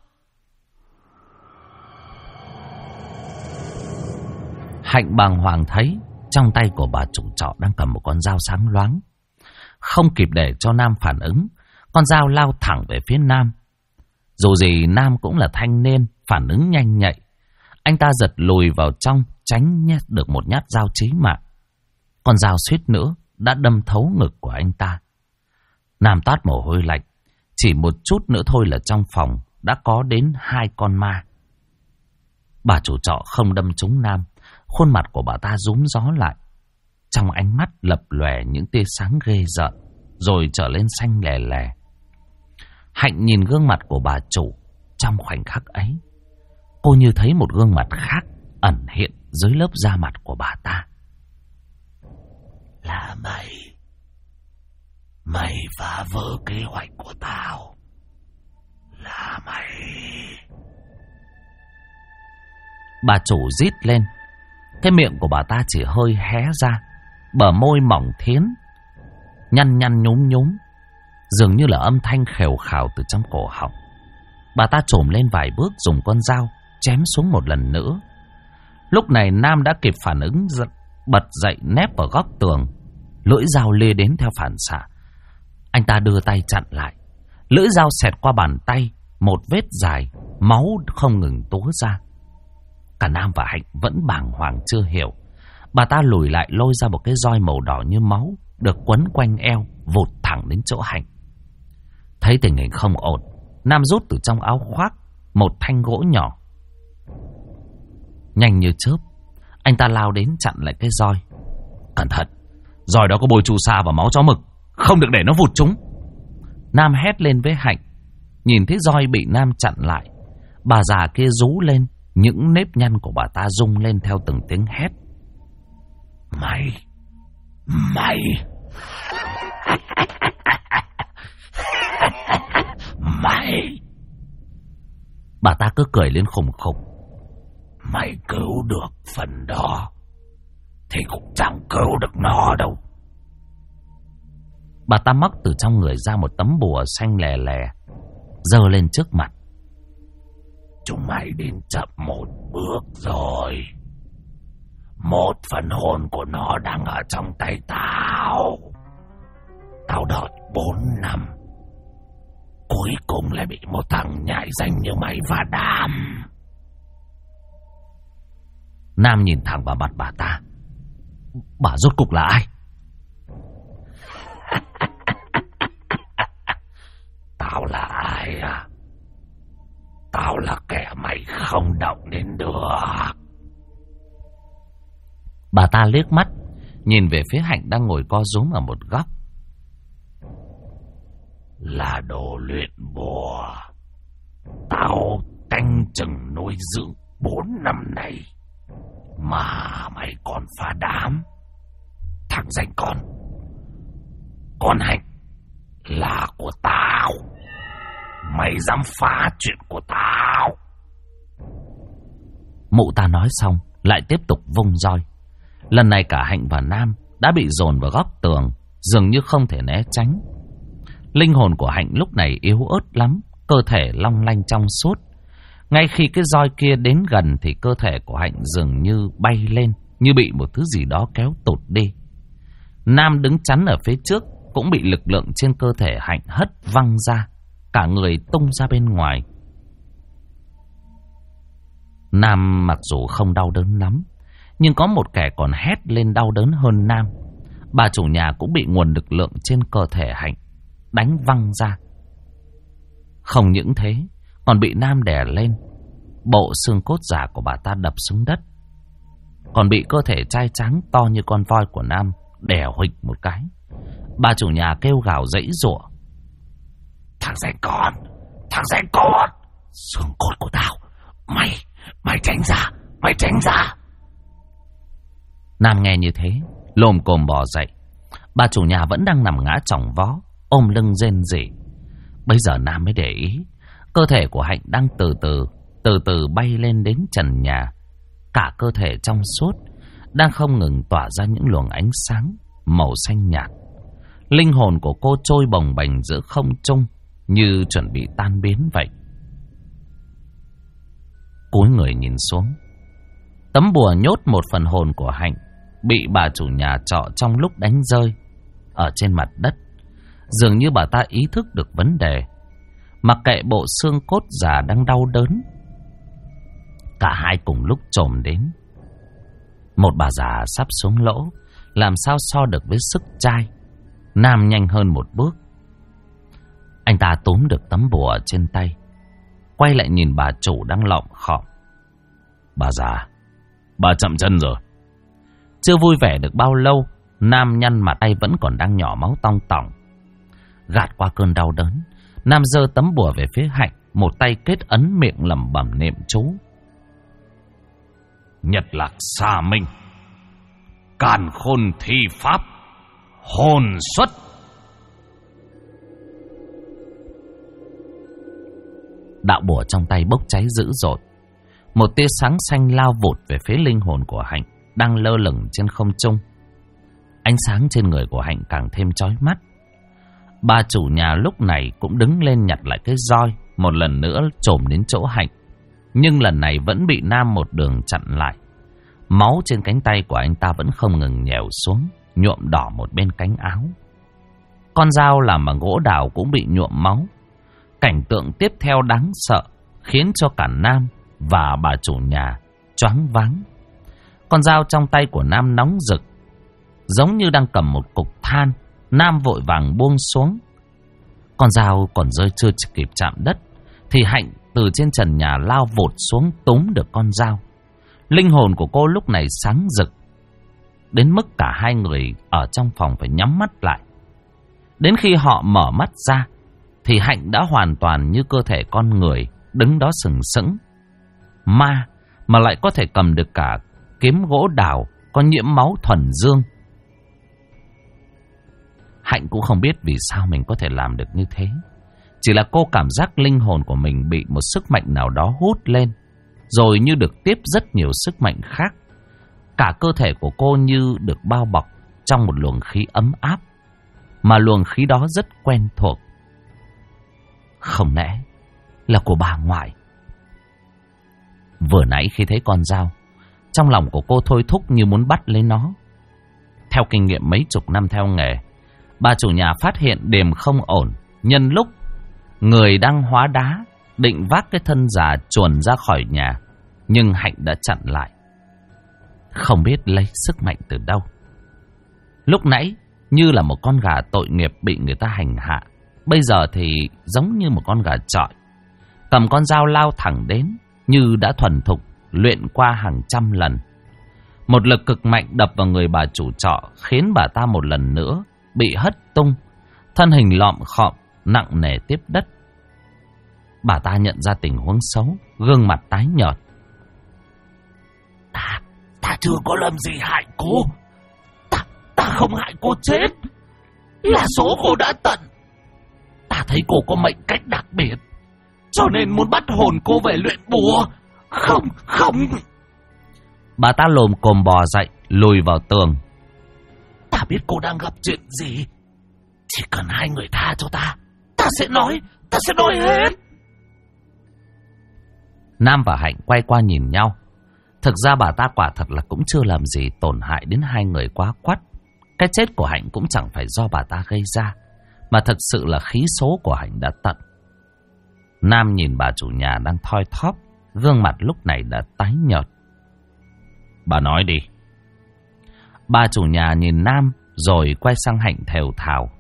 Hạnh bàng hoàng thấy trong tay của bà chủ trọ đang cầm một con dao sáng loáng. Không kịp để cho Nam phản ứng, con dao lao thẳng về phía Nam. Dù gì Nam cũng là thanh niên, phản ứng nhanh nhạy. Anh ta giật lùi vào trong, tránh được một nhát dao chí mạng. Con dao suýt nữa đã đâm thấu ngực của anh ta. Nam toát mồ hôi lạnh. Chỉ một chút nữa thôi là trong phòng đã có đến 2 con ma. Bà chủ trọ không đâm trúng Nam. Khuôn mặt của bà ta rúm gió lại. Trong ánh mắt lập lòe những tia sáng ghê rợn, rồi trở lên xanh lè lè. Hạnh nhìn gương mặt của bà chủ. Trong khoảnh khắc ấy, cô như thấy một gương mặt khác ẩn hiện dưới lớp da mặt của bà ta. Là mày. Mày phá vỡ kế hoạch của tao. Là mày. Bà chủ rít lên. Cái miệng của bà ta chỉ hơi hé ra, bờ môi mỏng thiến, nhăn nhăn nhúm nhúm, dường như là âm thanh khều khào từ trong cổ họng. Bà ta chồm lên vài bước, dùng con dao chém xuống một lần nữa. Lúc này Nam đã kịp phản ứng, bật dậy nép vào góc tường. Lưỡi dao lê đến theo phản xạ. Anh ta đưa tay chặn lại. Lưỡi dao xẹt qua bàn tay, một vết dài, máu không ngừng túa ra. Cả Nam và Hạnh vẫn bàng hoàng chưa hiểu. Bà ta lùi lại lôi ra một cái roi màu đỏ như máu, được quấn quanh eo, vụt thẳng đến chỗ Hạnh. Thấy tình hình không ổn, Nam rút từ trong áo khoác một thanh gỗ nhỏ. Nhanh như chớp, anh ta lao đến chặn lại cái roi. Cẩn thận, roi đó có bôi chu sa và máu chó mực, không được để nó vụt trúng. Nam hét lên với Hạnh. Nhìn thấy roi bị Nam chặn lại, bà già kia rú lên, những nếp nhăn của bà ta rung lên theo từng tiếng hét. Mày Bà ta cứ cười lên khùng khục. Mày cứu được phần đó thì cũng chẳng cứu được nó đâu. Bà ta móc từ trong người ra một tấm bùa xanh lè lè, giơ lên trước mặt. Chúng mày đến chậm một bước rồi. Một phần hồn của nó đang ở trong tay tao. Tao đợi 4 năm, cuối cùng lại bị một thằng nhãi danh như mày và đám. Nam nhìn thẳng vào mặt bà ta. Bà rốt cục là ai? Tao là ai à? Tao là kẻ mày không động đến được. Bà ta liếc mắt, nhìn về phía Hạnh đang ngồi co rúm ở một góc. Là đồ luyện bùa. Tao canh chừng nuôi dưỡng 4 năm nay mà mày còn phá đám. Thằng danh con Hạnh là của tao. Mày dám phá chuyện của tao? Mụ ta nói xong lại tiếp tục vung roi. Lần này cả Hạnh và Nam đã bị dồn vào góc tường, dường như không thể né tránh. Linh hồn của Hạnh lúc này yếu ớt lắm, cơ thể long lanh trong suốt. Ngay khi cái roi kia đến gần thì cơ thể của Hạnh dường như bay lên, như bị một thứ gì đó kéo tụt đi. Nam đứng chắn ở phía trước cũng bị lực lượng trên cơ thể Hạnh hất văng ra, cả người tung ra bên ngoài. Nam mặc dù không đau đớn lắm, nhưng có một kẻ còn hét lên đau đớn hơn Nam. Bà chủ nhà cũng bị nguồn lực lượng trên cơ thể Hạnh đánh văng ra. Không những thế, còn bị Nam đè lên. Bộ xương cốt giả của bà ta đập xuống đất, còn bị cơ thể trai trắng to như con voi của Nam đè huỵch một cái. Bà chủ nhà kêu gào giãy giụa. Thằng danh con, xương cốt của tao, mày tránh ra. Nam nghe như thế, lồm cồm bò dậy. Bà chủ nhà vẫn đang nằm ngã chỏng vó, ôm lưng rên rỉ. Bây giờ Nam mới để ý, cơ thể của Hạnh đang từ từ bay lên đến trần nhà. Cả cơ thể trong suốt, đang không ngừng tỏa ra những luồng ánh sáng màu xanh nhạt. Linh hồn của cô trôi bồng bềnh giữa không trung, như chuẩn bị tan biến vậy. Cúi người nhìn xuống, tấm bùa nhốt một phần hồn của Hạnh bị bà chủ nhà trọ trong lúc đánh rơi ở trên mặt đất. Dường như bà ta ý thức được vấn đề, mặc kệ bộ xương cốt già đang đau đớn. Cả hai cùng lúc chồm đến. Một bà già sắp xuống lỗ, làm sao so được với sức trai. Nam nhanh hơn một bước. Anh ta túm được tấm bùa trên tay, quay lại nhìn bà chủ đang lọm khọm. Bà già, bà chậm chân rồi. Chưa vui vẻ được bao lâu, Nam nhăn mặt, tay vẫn còn đang nhỏ máu tong tỏng. Gạt qua cơn đau đớn, Nam giơ tấm bùa về phía Hạnh, một tay kết ấn, miệng lẩm bẩm niệm chú. Nhật lạc xa minh, càn khôn thi pháp, hồn xuất. Đạo bùa trong tay bốc cháy dữ dội. Một tia sáng xanh lao vụt về phía linh hồn của Hạnh, đang lơ lửng trên không trung. Ánh sáng trên người của Hạnh càng thêm chói mắt. Bà chủ nhà lúc này cũng đứng lên nhặt lại cái roi, một lần nữa chồm đến chỗ Hạnh. Nhưng lần này vẫn bị Nam một đường chặn lại. Máu trên cánh tay của anh ta vẫn không ngừng nhèo xuống, nhuộm đỏ một bên cánh áo. Con dao làm bằng gỗ đào cũng bị nhuộm máu. Cảnh tượng tiếp theo đáng sợ, khiến cho cả Nam và bà chủ nhà choáng váng. Con dao trong tay của Nam nóng rực, giống như đang cầm một cục than. Nam vội vàng buông xuống. Con dao còn rơi chưa kịp chạm đất, thì Hạnh từ trên trần nhà lao vụt xuống túm được con dao. Linh hồn của cô lúc này sáng rực, đến mức cả hai người ở trong phòng phải nhắm mắt lại. Đến khi họ mở mắt ra, thì Hạnh đã hoàn toàn như cơ thể con người, đứng đó sừng sững. Ma mà lại có thể cầm được cả kiếm gỗ đào có nhiễm máu thuần dương. Hạnh cũng không biết vì sao mình có thể làm được như thế. Chỉ là cô cảm giác linh hồn của mình bị một sức mạnh nào đó hút lên, rồi như được tiếp rất nhiều sức mạnh khác. Cả cơ thể của cô như được bao bọc trong một luồng khí ấm áp, mà luồng khí đó rất quen thuộc. Không lẽ là của bà ngoại? Vừa nãy khi thấy con dao, trong lòng của cô thôi thúc như muốn bắt lấy nó. Theo kinh nghiệm mấy chục năm theo nghề, bà chủ nhà phát hiện điểm không ổn. Nhân lúc người đang hóa đá, định vác cái thân già chuồn ra khỏi nhà, nhưng Hạnh đã chặn lại. Không biết lấy sức mạnh từ đâu. Lúc nãy như là một con gà tội nghiệp bị người ta hành hạ, bây giờ thì giống như một con gà chọi, cầm con dao lao thẳng đến, như đã thuần thục luyện qua hàng trăm lần. Một lực cực mạnh đập vào người bà chủ trọ, khiến bà ta một lần nữa bị hất tung, thân hình lọm khọm nặng nề tiếp đất. Bà ta nhận ra tình huống xấu, gương mặt tái nhợt. Ta chưa có làm gì hại cô. Ta không hại cô chết, là số cô đã tận. Ta thấy cô có mệnh cách đặc biệt, cho nên muốn bắt hồn cô về luyện bùa. Không. Bà ta lồm cồm bò dậy, lùi vào tường. Ta biết cô đang gặp chuyện gì. Chỉ cần hai người tha cho ta sẽ nói hết. Nam và Hạnh quay qua nhìn nhau. Thực ra bà ta quả thật là cũng chưa làm gì tổn hại đến hai người quá quắt. Cái chết của Hạnh cũng chẳng phải do bà ta gây ra, mà thật sự là khí số của Hạnh đã tận. Nam nhìn bà chủ nhà đang thoi thóp, gương mặt lúc này đã tái nhợt. Bà nói đi. Bà chủ nhà nhìn Nam rồi quay sang Hạnh thều thào.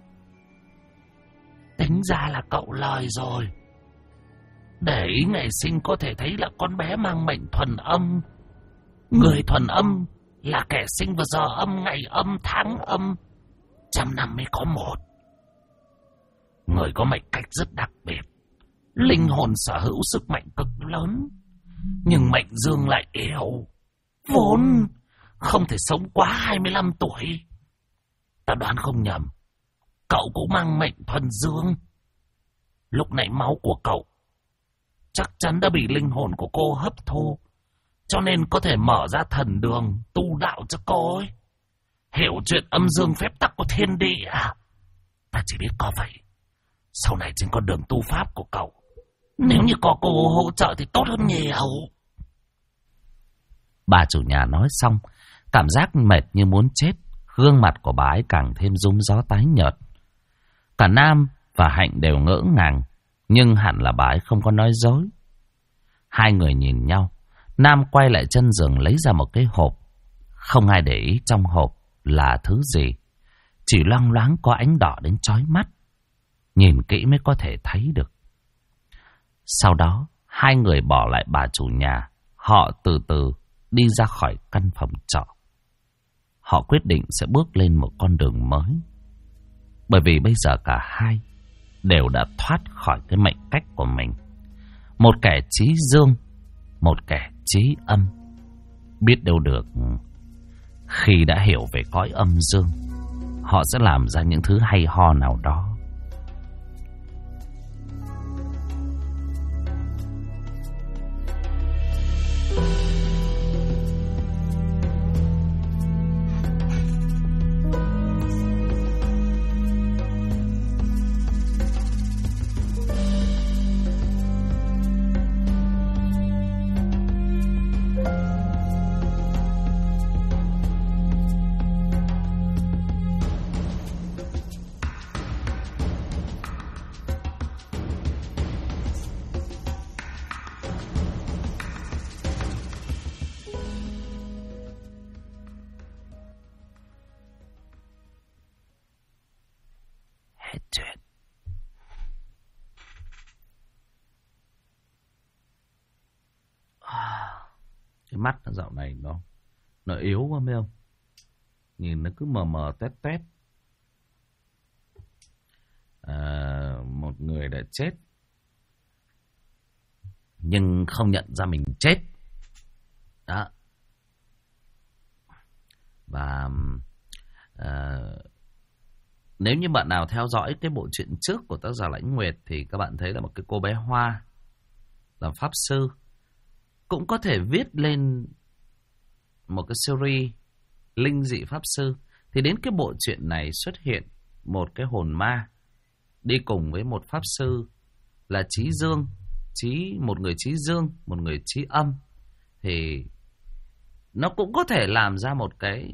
Tính ra là cậu lời rồi. Để ý ngày sinh có thể thấy là con bé mang mệnh thuần âm. Người thuần âm là kẻ sinh vào giờ âm, ngày âm, tháng âm, 100 năm mới có một. Người có mệnh cách rất đặc biệt, linh hồn sở hữu sức mạnh cực lớn, nhưng mệnh dương lại yếu, vốn không thể sống quá 25 tuổi. Ta đoán không nhầm, cậu cũng mang mệnh thuần dương. Lúc này máu của cậu chắc chắn đã bị linh hồn của cô hấp thu, cho nên có thể mở ra thần đường tu đạo cho cô ấy. Hiểu chuyện âm dương phép tắc của thiên địa. Ta chỉ biết có vậy. Sau này trên con đường tu pháp của cậu, nếu như có cô hỗ trợ thì tốt hơn nhiều. Bà chủ nhà nói xong, cảm giác mệt như muốn chết. Gương mặt của bà ấy càng thêm rúm gió tái nhợt. Cả Nam và Hạnh đều ngỡ ngàng, nhưng hẳn là bà ấy không có nói dối. Hai người nhìn nhau. Nam quay lại chân giường lấy ra một cái hộp. Không ai để ý trong hộp là thứ gì, chỉ loang loáng có ánh đỏ đến chói mắt. Nhìn kỹ mới có thể thấy được. Sau đó hai người bỏ lại bà chủ nhà. Họ từ từ đi ra khỏi căn phòng trọ. Họ quyết định sẽ bước lên một con đường mới. Bởi vì bây giờ cả hai đều đã thoát khỏi cái mệnh cách của mình. Một kẻ chí dương, một kẻ chí âm. Biết đâu được, khi đã hiểu về cõi âm dương, họ sẽ làm ra những thứ hay ho nào đó. cái mắt nó dạo này nó yếu quá mấy ông. Nhìn nó cứ mờ mờ tét tét. Một người đã chết nhưng không nhận ra mình chết. Đó. Và nếu như bạn nào theo dõi cái bộ truyện trước của tác giả Lãnh Nguyệt thì các bạn thấy là một cái cô bé Hoa làm pháp sư cũng có thể viết lên một cái series linh dị pháp sư. Thì đến cái bộ truyện này xuất hiện một cái hồn ma đi cùng với một pháp sư là Chí Dương, một người Chí Dương, một người Chí Âm, thì nó cũng có thể làm ra một cái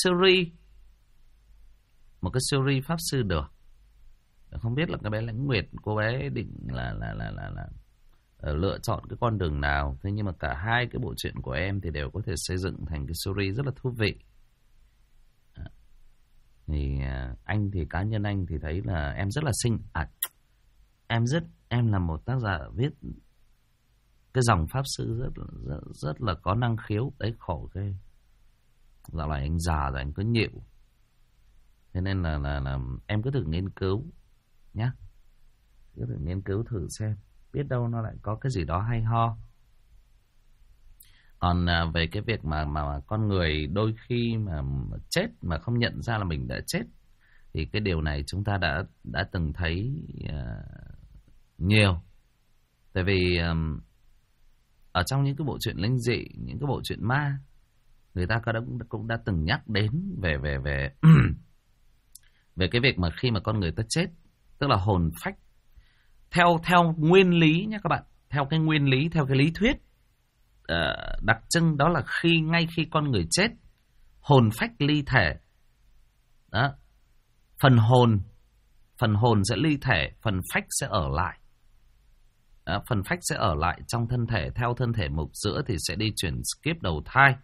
series pháp sư được. Không biết là cái bé Lãnh Nguyệt, cô bé định là lựa chọn cái con đường nào. Thế nhưng mà cả hai cái bộ truyện của em thì đều có thể xây dựng thành cái series rất là thú vị. Thì anh thì cá nhân anh thì thấy là em rất là em là một tác giả viết cái dòng pháp sư rất là có năng khiếu. Đấy, khổ cái dạo này anh già rồi, anh cứ nhịu. Thế nên là em cứ thử nghiên cứu nhá, cứ thử nghiên cứu thử xem, biết đâu nó lại có cái gì đó hay ho. Còn về cái việc mà con người đôi khi mà chết mà không nhận ra là mình đã chết, thì cái điều này chúng ta đã từng thấy nhiều. Tại vì ở trong những cái bộ truyện linh dị, những cái bộ truyện ma, người ta cũng đã từng nhắc đến về về cái việc mà khi mà con người ta chết, tức là hồn phách theo nguyên lý nhé các bạn, theo cái nguyên lý, theo cái lý thuyết đặc trưng đó là ngay khi con người chết, hồn phách ly thể. Đó. Phần hồn sẽ ly thể, phần phách sẽ ở lại. Đó, phần phách sẽ ở lại trong thân thể, theo thân thể mục giữa thì sẽ đi chuyển kiếp đầu thai.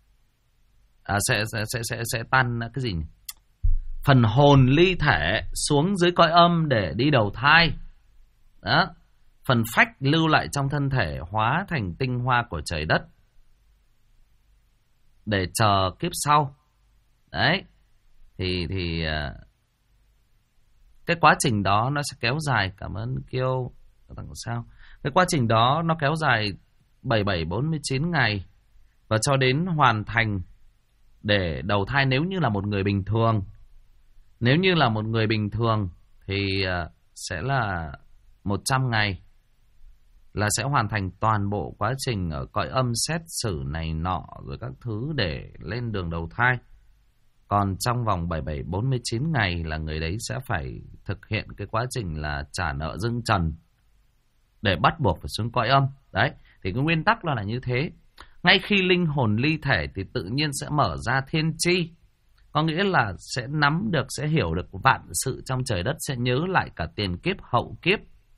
Sẽ tan cái gì nhỉ? Phần hồn ly thể xuống dưới cõi âm để đi đầu thai. Đó. Phần phách lưu lại trong thân thể hóa thành tinh hoa của trời đất để chờ kiếp sau. Đấy. Thì cái quá trình đó nó sẽ kéo dài, cảm ơn Kiêu sao. Cái quá trình đó nó kéo dài 47-49 ngày và cho đến hoàn thành để đầu thai. Nếu như là một người bình thường, thì sẽ là 100 ngày là sẽ hoàn thành toàn bộ quá trình ở cõi âm xét xử này nọ rồi các thứ để lên đường đầu thai. Còn trong vòng 47-49 ngày là người đấy sẽ phải thực hiện cái quá trình là trả nợ dương trần để bắt buộc phải xuống cõi âm. Đấy, thì cái nguyên tắc là như thế. Ngay khi linh hồn ly thể thì tự nhiên sẽ mở ra thiên tri. Có nghĩa là sẽ nắm được, sẽ hiểu được vạn sự trong trời đất, sẽ nhớ lại cả tiền kiếp hậu kiếp.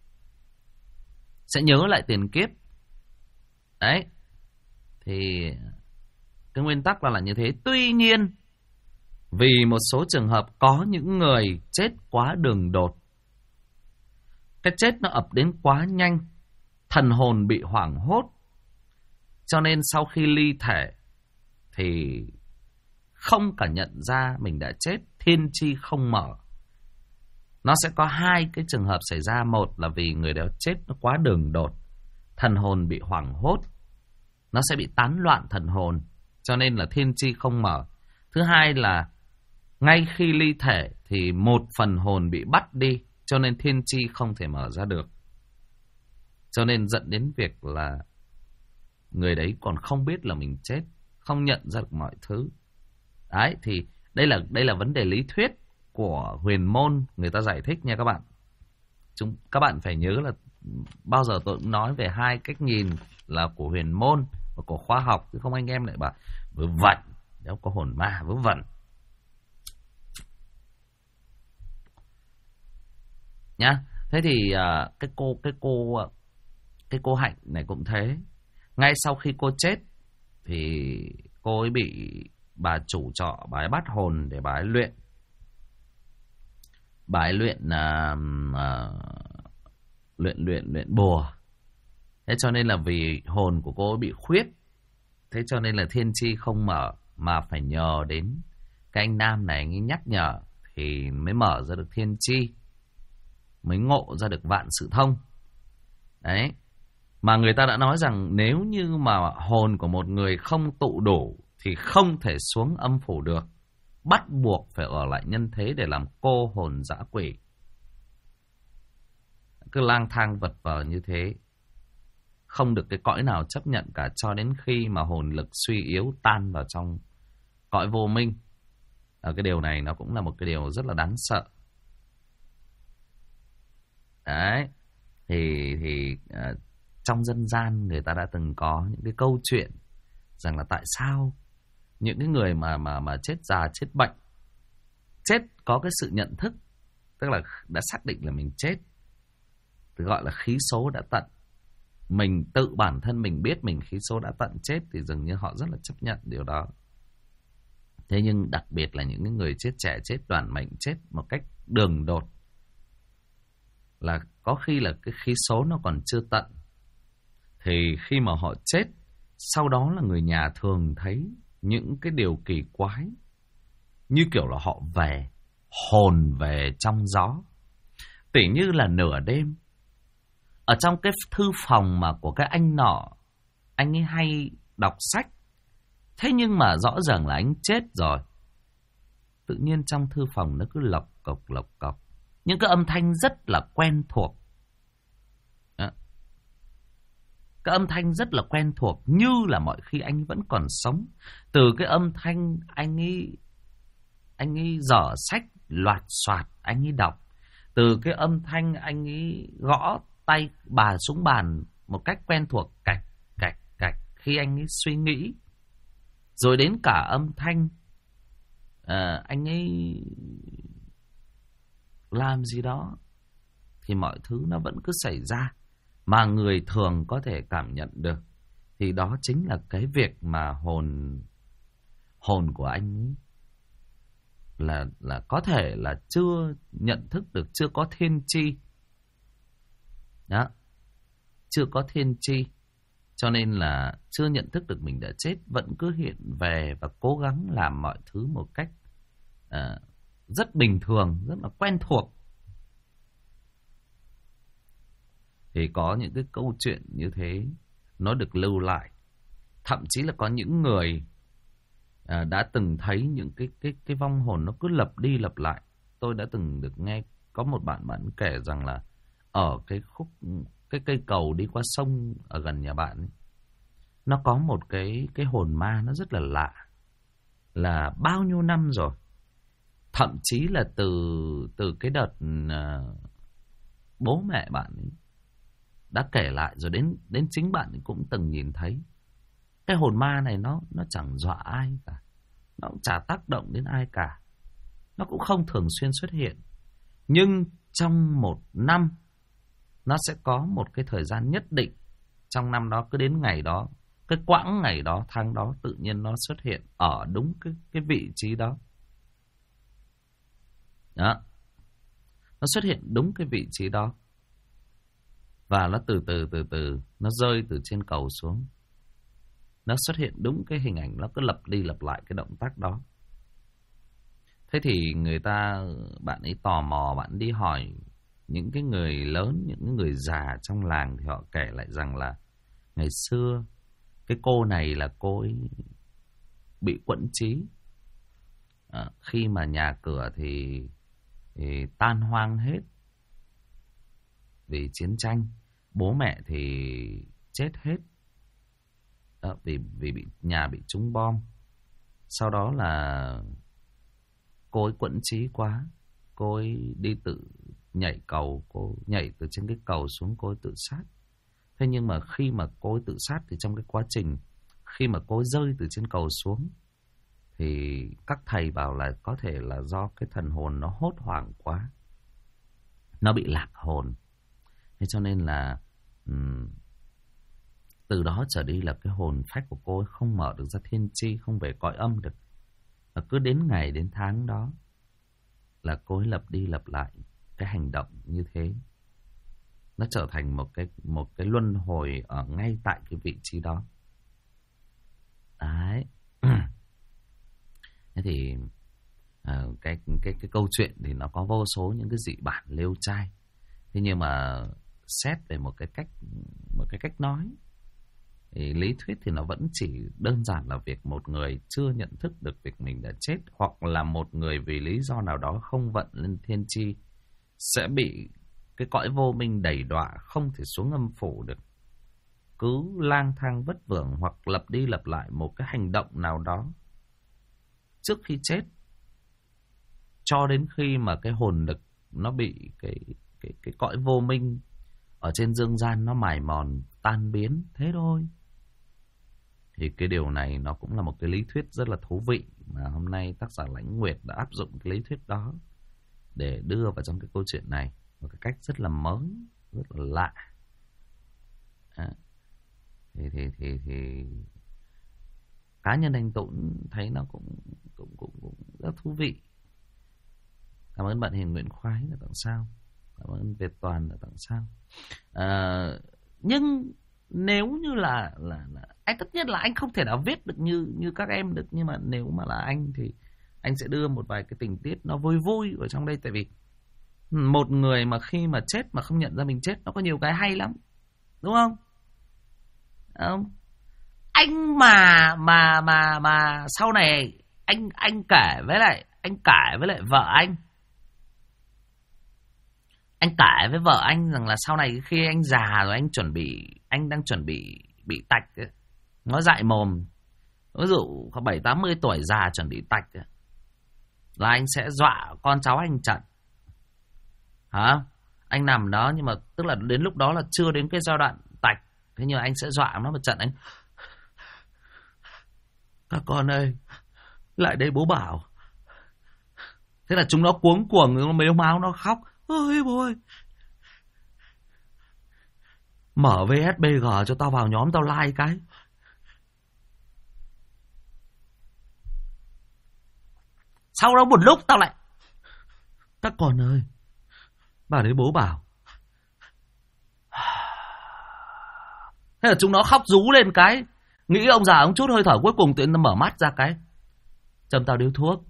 Sẽ nhớ lại tiền kiếp. Đấy. Thì cái nguyên tắc là như thế. Tuy nhiên, vì một số trường hợp có những người chết quá đường đột, cái chết nó ập đến quá nhanh, thần hồn bị hoảng hốt, cho nên sau khi ly thể thì không cả nhận ra mình đã chết, thiên tri không mở. Nó sẽ có hai cái trường hợp xảy ra. Một là vì người đó chết nó quá đường đột, thần hồn bị hoảng hốt, nó sẽ bị tán loạn thần hồn, cho nên là thiên tri không mở. Thứ hai là ngay khi ly thể thì một phần hồn bị bắt đi, cho nên thiên tri không thể mở ra được. Cho nên dẫn đến việc là người đấy còn không biết là mình chết, không nhận ra được mọi thứ. Đấy, thì đây là vấn đề lý thuyết của huyền môn người ta giải thích nha các bạn. Các bạn phải nhớ là bao giờ tôi cũng nói về hai cách nhìn là của huyền môn và của khoa học, chứ không anh em lại bảo vớ vẩn, nếu có hồn ma vớ vẩn. Nhá. Thế thì cái cô Hạnh này cũng thế. Ngay sau khi cô chết thì cô ấy bị bà chủ trọ bà ấy bắt hồn để bà ấy luyện. Bà ấy luyện bùa. Thế cho nên là vì hồn của cô ấy bị khuyết Thế cho nên là thiên tri không mở, mà phải nhờ đến cái anh Nam này, anh ấy nhắc nhở thì mới mở ra được thiên tri, mới ngộ ra được vạn sự thông. Đấy. Mà người ta đã nói rằng nếu như mà hồn của một người không tụ đủ thì không thể xuống âm phủ được, bắt buộc phải ở lại nhân thế để làm cô hồn dã quỷ. Cứ lang thang vật vờ như thế, không được cái cõi nào chấp nhận cả, cho đến khi mà hồn lực suy yếu tan vào trong cõi vô minh. Cái điều này nó cũng là một cái điều rất là đáng sợ. Đấy. Thì trong dân gian người ta đã từng có những cái câu chuyện rằng là tại sao những cái người mà chết già chết bệnh, chết có cái sự nhận thức, tức là đã xác định là mình chết, thì gọi là khí số đã tận. Mình tự bản thân mình biết mình khí số đã tận chết thì dường như họ rất là chấp nhận điều đó. Thế nhưng đặc biệt là những người chết trẻ, chết đoàn mệnh, chết một cách đường đột, là có khi là cái khí số nó còn chưa tận, thì khi mà họ chết, sau đó là người nhà thường thấy những cái điều kỳ quái, như kiểu là họ về, hồn về trong gió. Tỉ như là nửa đêm, ở trong cái thư phòng mà của cái anh nọ, anh ấy hay đọc sách. Thế nhưng mà rõ ràng là anh chết rồi. Tự nhiên trong thư phòng nó cứ lộc cộc. Những cái âm thanh rất là quen thuộc. Cái âm thanh rất là quen thuộc, như là mọi khi anh vẫn còn sống. Từ cái âm thanh anh ấy dở sách loạt xoạt anh ấy đọc. Từ cái âm thanh anh ấy gõ tay bà xuống bàn một cách quen thuộc, cạch khi anh ấy suy nghĩ. Rồi đến cả âm thanh anh ấy làm gì đó, thì mọi thứ nó vẫn cứ xảy ra mà người thường có thể cảm nhận được. Thì đó chính là cái việc mà hồn của anh ấy là có thể là chưa nhận thức được, chưa có thiên tri. Đó, chưa có thiên tri, cho nên là chưa nhận thức được mình đã chết, vẫn cứ hiện về và cố gắng làm mọi thứ một cách rất bình thường, rất là quen thuộc. Thì có những cái câu chuyện như thế nó được lưu lại. Thậm chí là có những người đã từng thấy những cái vong hồn nó cứ lặp đi lặp lại. Tôi đã từng được nghe có một bạn kể rằng là ở cái cây cầu đi qua sông ở gần nhà bạn ấy, nó có một cái hồn ma nó rất là lạ, là bao nhiêu năm rồi, thậm chí là từ cái đợt bố mẹ bạn ấy đã kể lại, rồi đến chính bạn ấy cũng từng nhìn thấy. Cái hồn ma này nó chẳng dọa ai cả, nó cũng chả tác động đến ai cả, nó cũng không thường xuyên xuất hiện. Nhưng trong một năm, nó sẽ có một cái thời gian nhất định trong năm đó, cứ đến ngày đó, cái quãng ngày đó, tháng đó, tự nhiên nó xuất hiện ở đúng cái vị trí đó. Đó, nó xuất hiện đúng cái vị trí đó. Và nó từ từ nó rơi từ trên cầu xuống. Nó xuất hiện đúng cái hình ảnh, nó cứ lặp đi lặp lại cái động tác đó. Thế thì bạn ấy tò mò, bạn đi hỏi những cái người lớn, những cái người già trong làng, thì họ kể lại rằng là ngày xưa cái cô này là cô ấy bị quẫn trí. Khi mà nhà cửa thì tan hoang hết vì chiến tranh, bố mẹ thì chết hết vì nhà bị trúng bom. Sau đó là cô ấy quẫn trí quá, cô ấy đi tự nhảy cầu, cô nhảy từ trên cái cầu xuống, cô ấy tự sát. Thế nhưng mà khi mà cô ấy tự sát thì trong cái quá trình khi mà cô ấy rơi từ trên cầu xuống, thì các thầy bảo là có thể là do cái thần hồn nó hốt hoảng quá, nó bị lạc hồn. Thế cho nên là từ đó trở đi là cái hồn phách của cô ấy không mở được ra thiên tri, không về cõi âm được. Và cứ đến ngày đến tháng đó là cô ấy lặp đi lặp lại cái hành động như thế. Nó trở thành một cái luân hồi ở ngay tại cái vị trí đó. Thế thì cái câu chuyện thì nó có vô số những cái dị bản lêu trai. Thế nhưng mà xét về một cái cách nói thì lý thuyết thì nó vẫn chỉ đơn giản là việc một người chưa nhận thức được việc mình đã chết, hoặc là một người vì lý do nào đó không vận lên thiên tri sẽ bị cái cõi vô minh đày đọa, không thể xuống âm phủ được, cứ lang thang vất vưởng hoặc lặp đi lặp lại một cái hành động nào đó trước khi chết, cho đến khi mà cái hồn lực nó bị cái cõi vô minh ở trên dương gian nó mài mòn tan biến, thế thôi. Thì cái điều này nó cũng là một cái lý thuyết rất là thú vị mà hôm nay tác giả Lãnh Nguyệt đã áp dụng cái lý thuyết đó để đưa vào trong cái câu chuyện này một cái cách rất là mới, rất là lạ. Thì cá nhân anh Tụng thấy nó cũng rất thú vị. Cảm ơn bạn Hiền Nguyễn Khoái là tặng sao. Cảm ơn Việt Toàn là tặng sao. Nhưng nếu như là anh, tất nhiên là anh không thể nào viết được như các em được, nhưng mà nếu mà là anh thì anh sẽ đưa một vài cái tình tiết nó vui vui ở trong đây. Tại vì một người mà khi mà chết mà không nhận ra mình chết, nó có nhiều cái hay lắm, đúng không? Anh mà sau này anh kể với lại vợ anh kể với vợ anh rằng là sau này khi anh già rồi, anh đang chuẩn bị bị tạch ấy. Nó dại mồm, ví dụ có 70-80 tuổi già chuẩn bị tạch ấy, là anh sẽ dọa con cháu anh trận. Hả? Anh nằm đó, nhưng mà tức là đến lúc đó là chưa đến cái giai đoạn tạch, thế nhưng mà anh sẽ dọa nó một trận. Anh: các con ơi, lại đây bố bảo. Thế là chúng nó cuống cuồng, nó mếu máo, nó khóc: ôi bố ơi, mở VSBG cho tao vào nhóm tao like cái. Sau đó một lúc tao lại: các con ơi, bà đấy bố bảo. Thế là chúng nó khóc rú lên cái, nghĩ ông già ông chút hơi thở, cuối cùng tự nhiên mở mắt ra cái: châm tao điếu thuốc.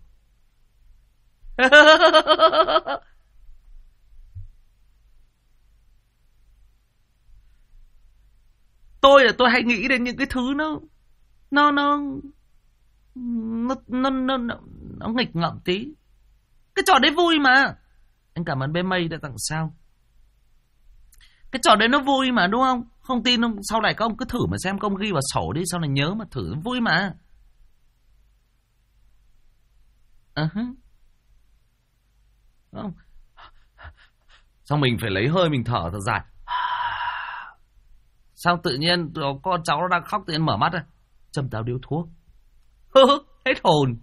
Tôi hay nghĩ đến những cái thứ nó nghịch ngợm tí. Cái trò đấy vui mà. Anh cảm ơn bé Mây đã tặng sao. Cái trò đấy nó vui mà, đúng không? Không tin không? Sau này các ông cứ thử mà xem, các ông ghi vào sổ đi, sau này nhớ mà thử, vui mà. Không? Xong mình phải lấy hơi mình thở thật dài. Xong tự nhiên con cháu nó đang khóc, tự nhiên mở mắt ra: châm tao điếu thuốc. Hết hồn.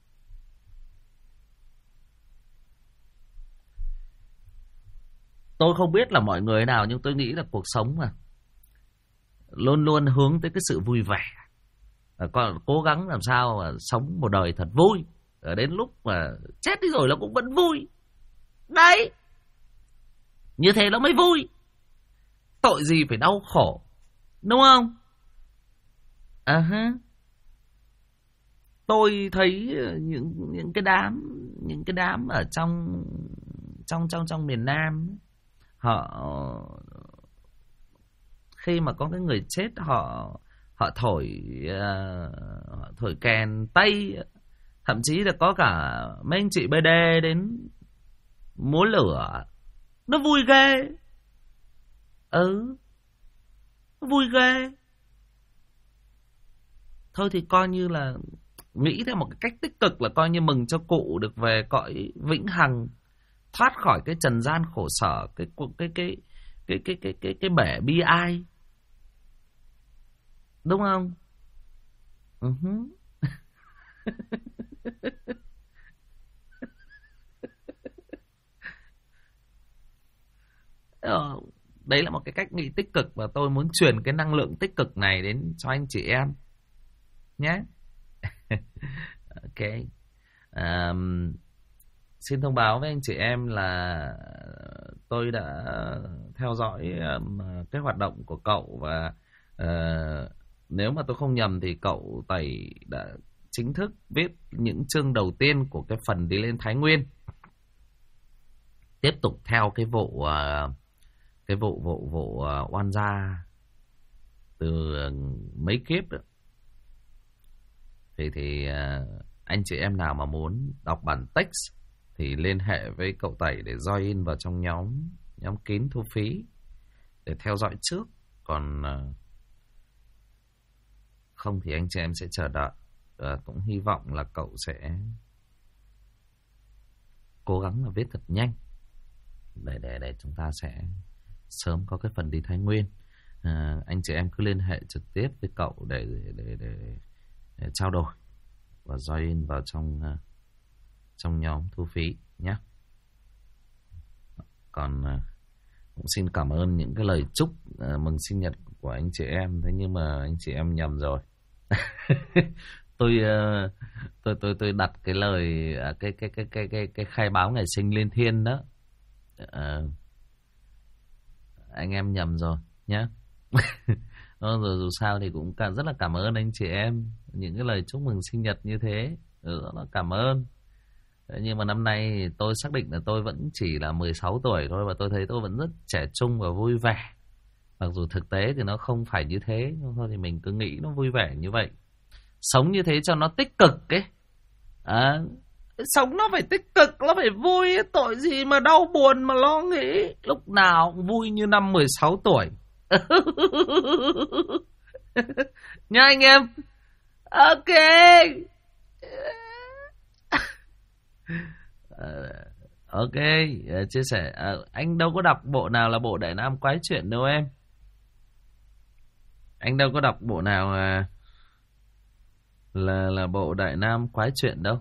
Tôi không biết là mọi người nào, nhưng tôi nghĩ là cuộc sống mà luôn luôn hướng tới cái sự vui vẻ. Còn cố gắng làm sao mà sống một đời thật vui. Đến lúc mà chết đi rồi nó cũng vẫn vui. Đấy, như thế nó mới vui. Tội gì phải đau khổ, đúng không? Tôi thấy những cái đám ở trong miền Nam, họ khi mà có cái người chết, họ thổi kèn tây, thậm chí là có cả mấy anh chị BD đến múa lửa. Nó vui ghê. Nó vui ghê. Thôi thì coi như là nghĩ theo một cái cách tích cực, là coi như mừng cho cụ được về cõi vĩnh hằng, thoát khỏi cái trần gian khổ sở, cái bể bi ai, đúng không? Đấy là một cái cách nghĩ tích cực, và tôi muốn truyền cái năng lượng tích cực này đến cho anh chị em nhé. Ok. Xin thông báo với anh chị em là tôi đã theo dõi cái hoạt động của cậu, và nếu mà tôi không nhầm thì cậu Tẩy đã chính thức viết những chương đầu tiên của cái phần đi lên Thái Nguyên. Tiếp tục theo cái vụ oan gia từ mấy kiếp đó. Thì anh chị em nào mà muốn đọc bản text thì liên hệ với cậu Tẩy để join vào trong nhóm kín thu phí để theo dõi trước. Còn không thì anh chị em sẽ chờ đợi. Cũng hy vọng là cậu sẽ cố gắng là viết thật nhanh để chúng ta sẽ sớm có cái phần đi Thái Nguyên. Anh chị em cứ liên hệ trực tiếp với cậu để trao đổi và join vào trong nhóm thu phí nhé. Còn cũng xin cảm ơn những cái lời chúc mừng sinh nhật của anh chị em. Thế nhưng mà anh chị em nhầm rồi. tôi đặt cái lời cái khai báo ngày sinh lên thiên đó. Anh em nhầm rồi nhé. Rồi dù sao thì cũng rất là cảm ơn anh chị em những cái lời chúc mừng sinh nhật như thế. Rất là cảm ơn. Nhưng mà năm nay tôi xác định là tôi vẫn chỉ là 16 tuổi thôi, và tôi thấy tôi vẫn rất trẻ trung và vui vẻ. Mặc dù thực tế thì nó không phải như thế, nhưng thôi thì mình cứ nghĩ nó vui vẻ như vậy. Sống như thế cho nó tích cực ấy. Sống nó phải tích cực, nó phải vui, tội gì mà đau buồn mà lo nghĩ. Lúc nào cũng vui như năm 16 tuổi. Nha anh em. Ok. Ok, chia sẻ. Anh đâu có đọc bộ nào là bộ Đại Nam Quái Chuyện đâu em. Anh đâu có đọc bộ nào là bộ Đại Nam Quái Chuyện đâu.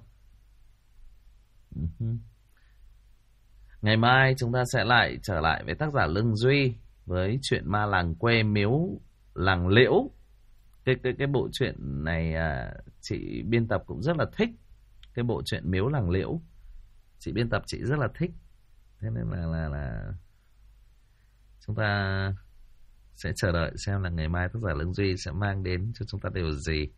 Ngày mai chúng ta sẽ lại trở lại với tác giả Lương Duy với chuyện Ma Làng Quê Miếu Làng Liễu. Cái bộ truyện này chị biên tập cũng rất là thích. Cái bộ truyện Miếu Làng Liễu, chị biên tập chị rất là thích. Thế nên là chúng ta sẽ chờ đợi xem là ngày mai tác giả Lương Duy sẽ mang đến cho chúng ta điều gì.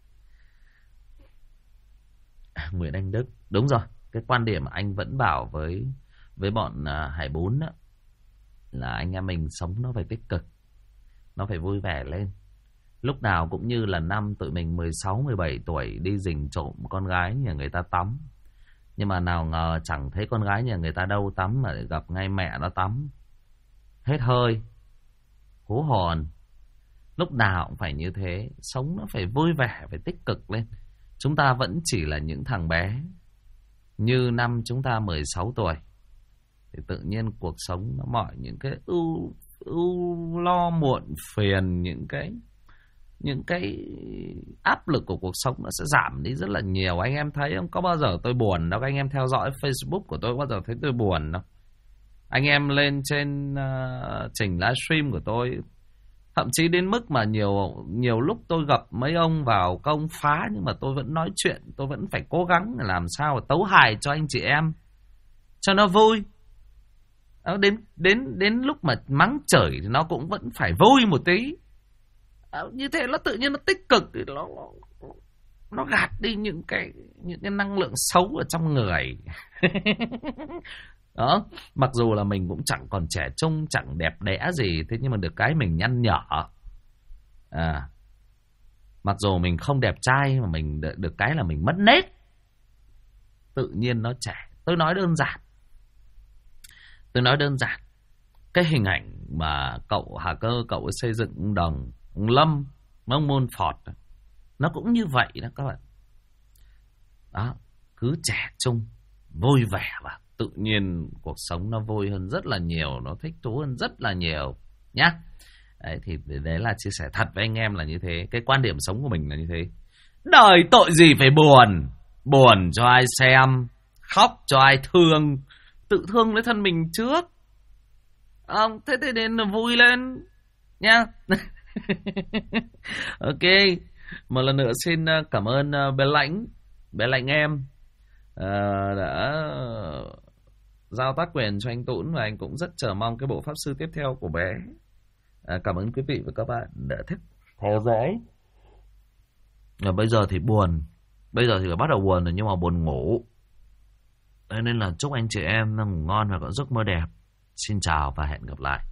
Nguyễn Anh Đức, đúng rồi, cái quan điểm anh vẫn bảo với bọn Hải Bún đó, là anh em mình sống nó phải tích cực, nó phải vui vẻ lên. Lúc nào cũng như là năm tụi mình 16, 17 tuổi đi rình trộm con gái nhà người ta tắm. Nhưng mà nào ngờ chẳng thấy con gái nhà người ta đâu tắm, mà gặp ngay mẹ nó tắm. Hết hơi, hú hồn. Lúc nào cũng phải như thế. Sống nó phải vui vẻ, phải tích cực lên. Chúng ta vẫn chỉ là những thằng bé như năm chúng ta 16 tuổi. Thì tự nhiên cuộc sống nó mọi những cái ưu lo muộn phiền, những cái áp lực của cuộc sống nó sẽ giảm đi rất là nhiều. Anh em thấy không? Có bao giờ tôi buồn đâu. Anh em theo dõi Facebook của tôi có bao giờ thấy tôi buồn đâu. Anh em lên trên trình livestream của tôi, thậm chí đến mức mà nhiều lúc tôi gặp mấy ông vào công phá, nhưng mà tôi vẫn nói chuyện, tôi vẫn phải cố gắng làm sao mà tấu hài cho anh chị em cho nó vui. Đến lúc mà mắng chửi thì nó cũng vẫn phải vui một tí. Như thế nó tự nhiên nó tích cực, thì nó gạt đi những cái năng lượng xấu ở trong người. Đó, mặc dù là mình cũng chẳng còn trẻ trung, chẳng đẹp đẽ gì, thế nhưng mà được cái mình nhăn nhở. Mặc dù mình không đẹp trai, mà mình được cái là mình mất nết. Tự nhiên nó trẻ. Tôi nói đơn giản. Cái hình ảnh mà cậu Hà Cơ, cậu ấy xây dựng ông Lâm, ông Môn Phọt, nó cũng như vậy đó các bạn. Đó, cứ trẻ trung, vui vẻ và tự nhiên cuộc sống nó vui hơn rất là nhiều, nó thích thú hơn rất là nhiều nhá. Đấy, thì đấy là chia sẻ thật với anh em là như thế. Cái quan điểm sống của mình là như thế. Đời tội gì phải buồn. Buồn cho ai xem, khóc cho ai thương. Tự thương lấy thân mình trước. Thế thì nên là vui lên nha. Ok, một lần nữa xin cảm ơn bé Lãnh em đã giao tác quyền cho anh Tũng, và anh cũng rất chờ mong cái bộ pháp sư tiếp theo của bé. Cảm ơn quý vị và các bạn đã theo dõi. Và bây giờ thì buồn, Bây giờ thì phải bắt đầu buồn rồi nhưng mà buồn ngủ. Thế nên là chúc anh chị em ngủ ngon và có giấc mơ đẹp. Xin chào và hẹn gặp lại.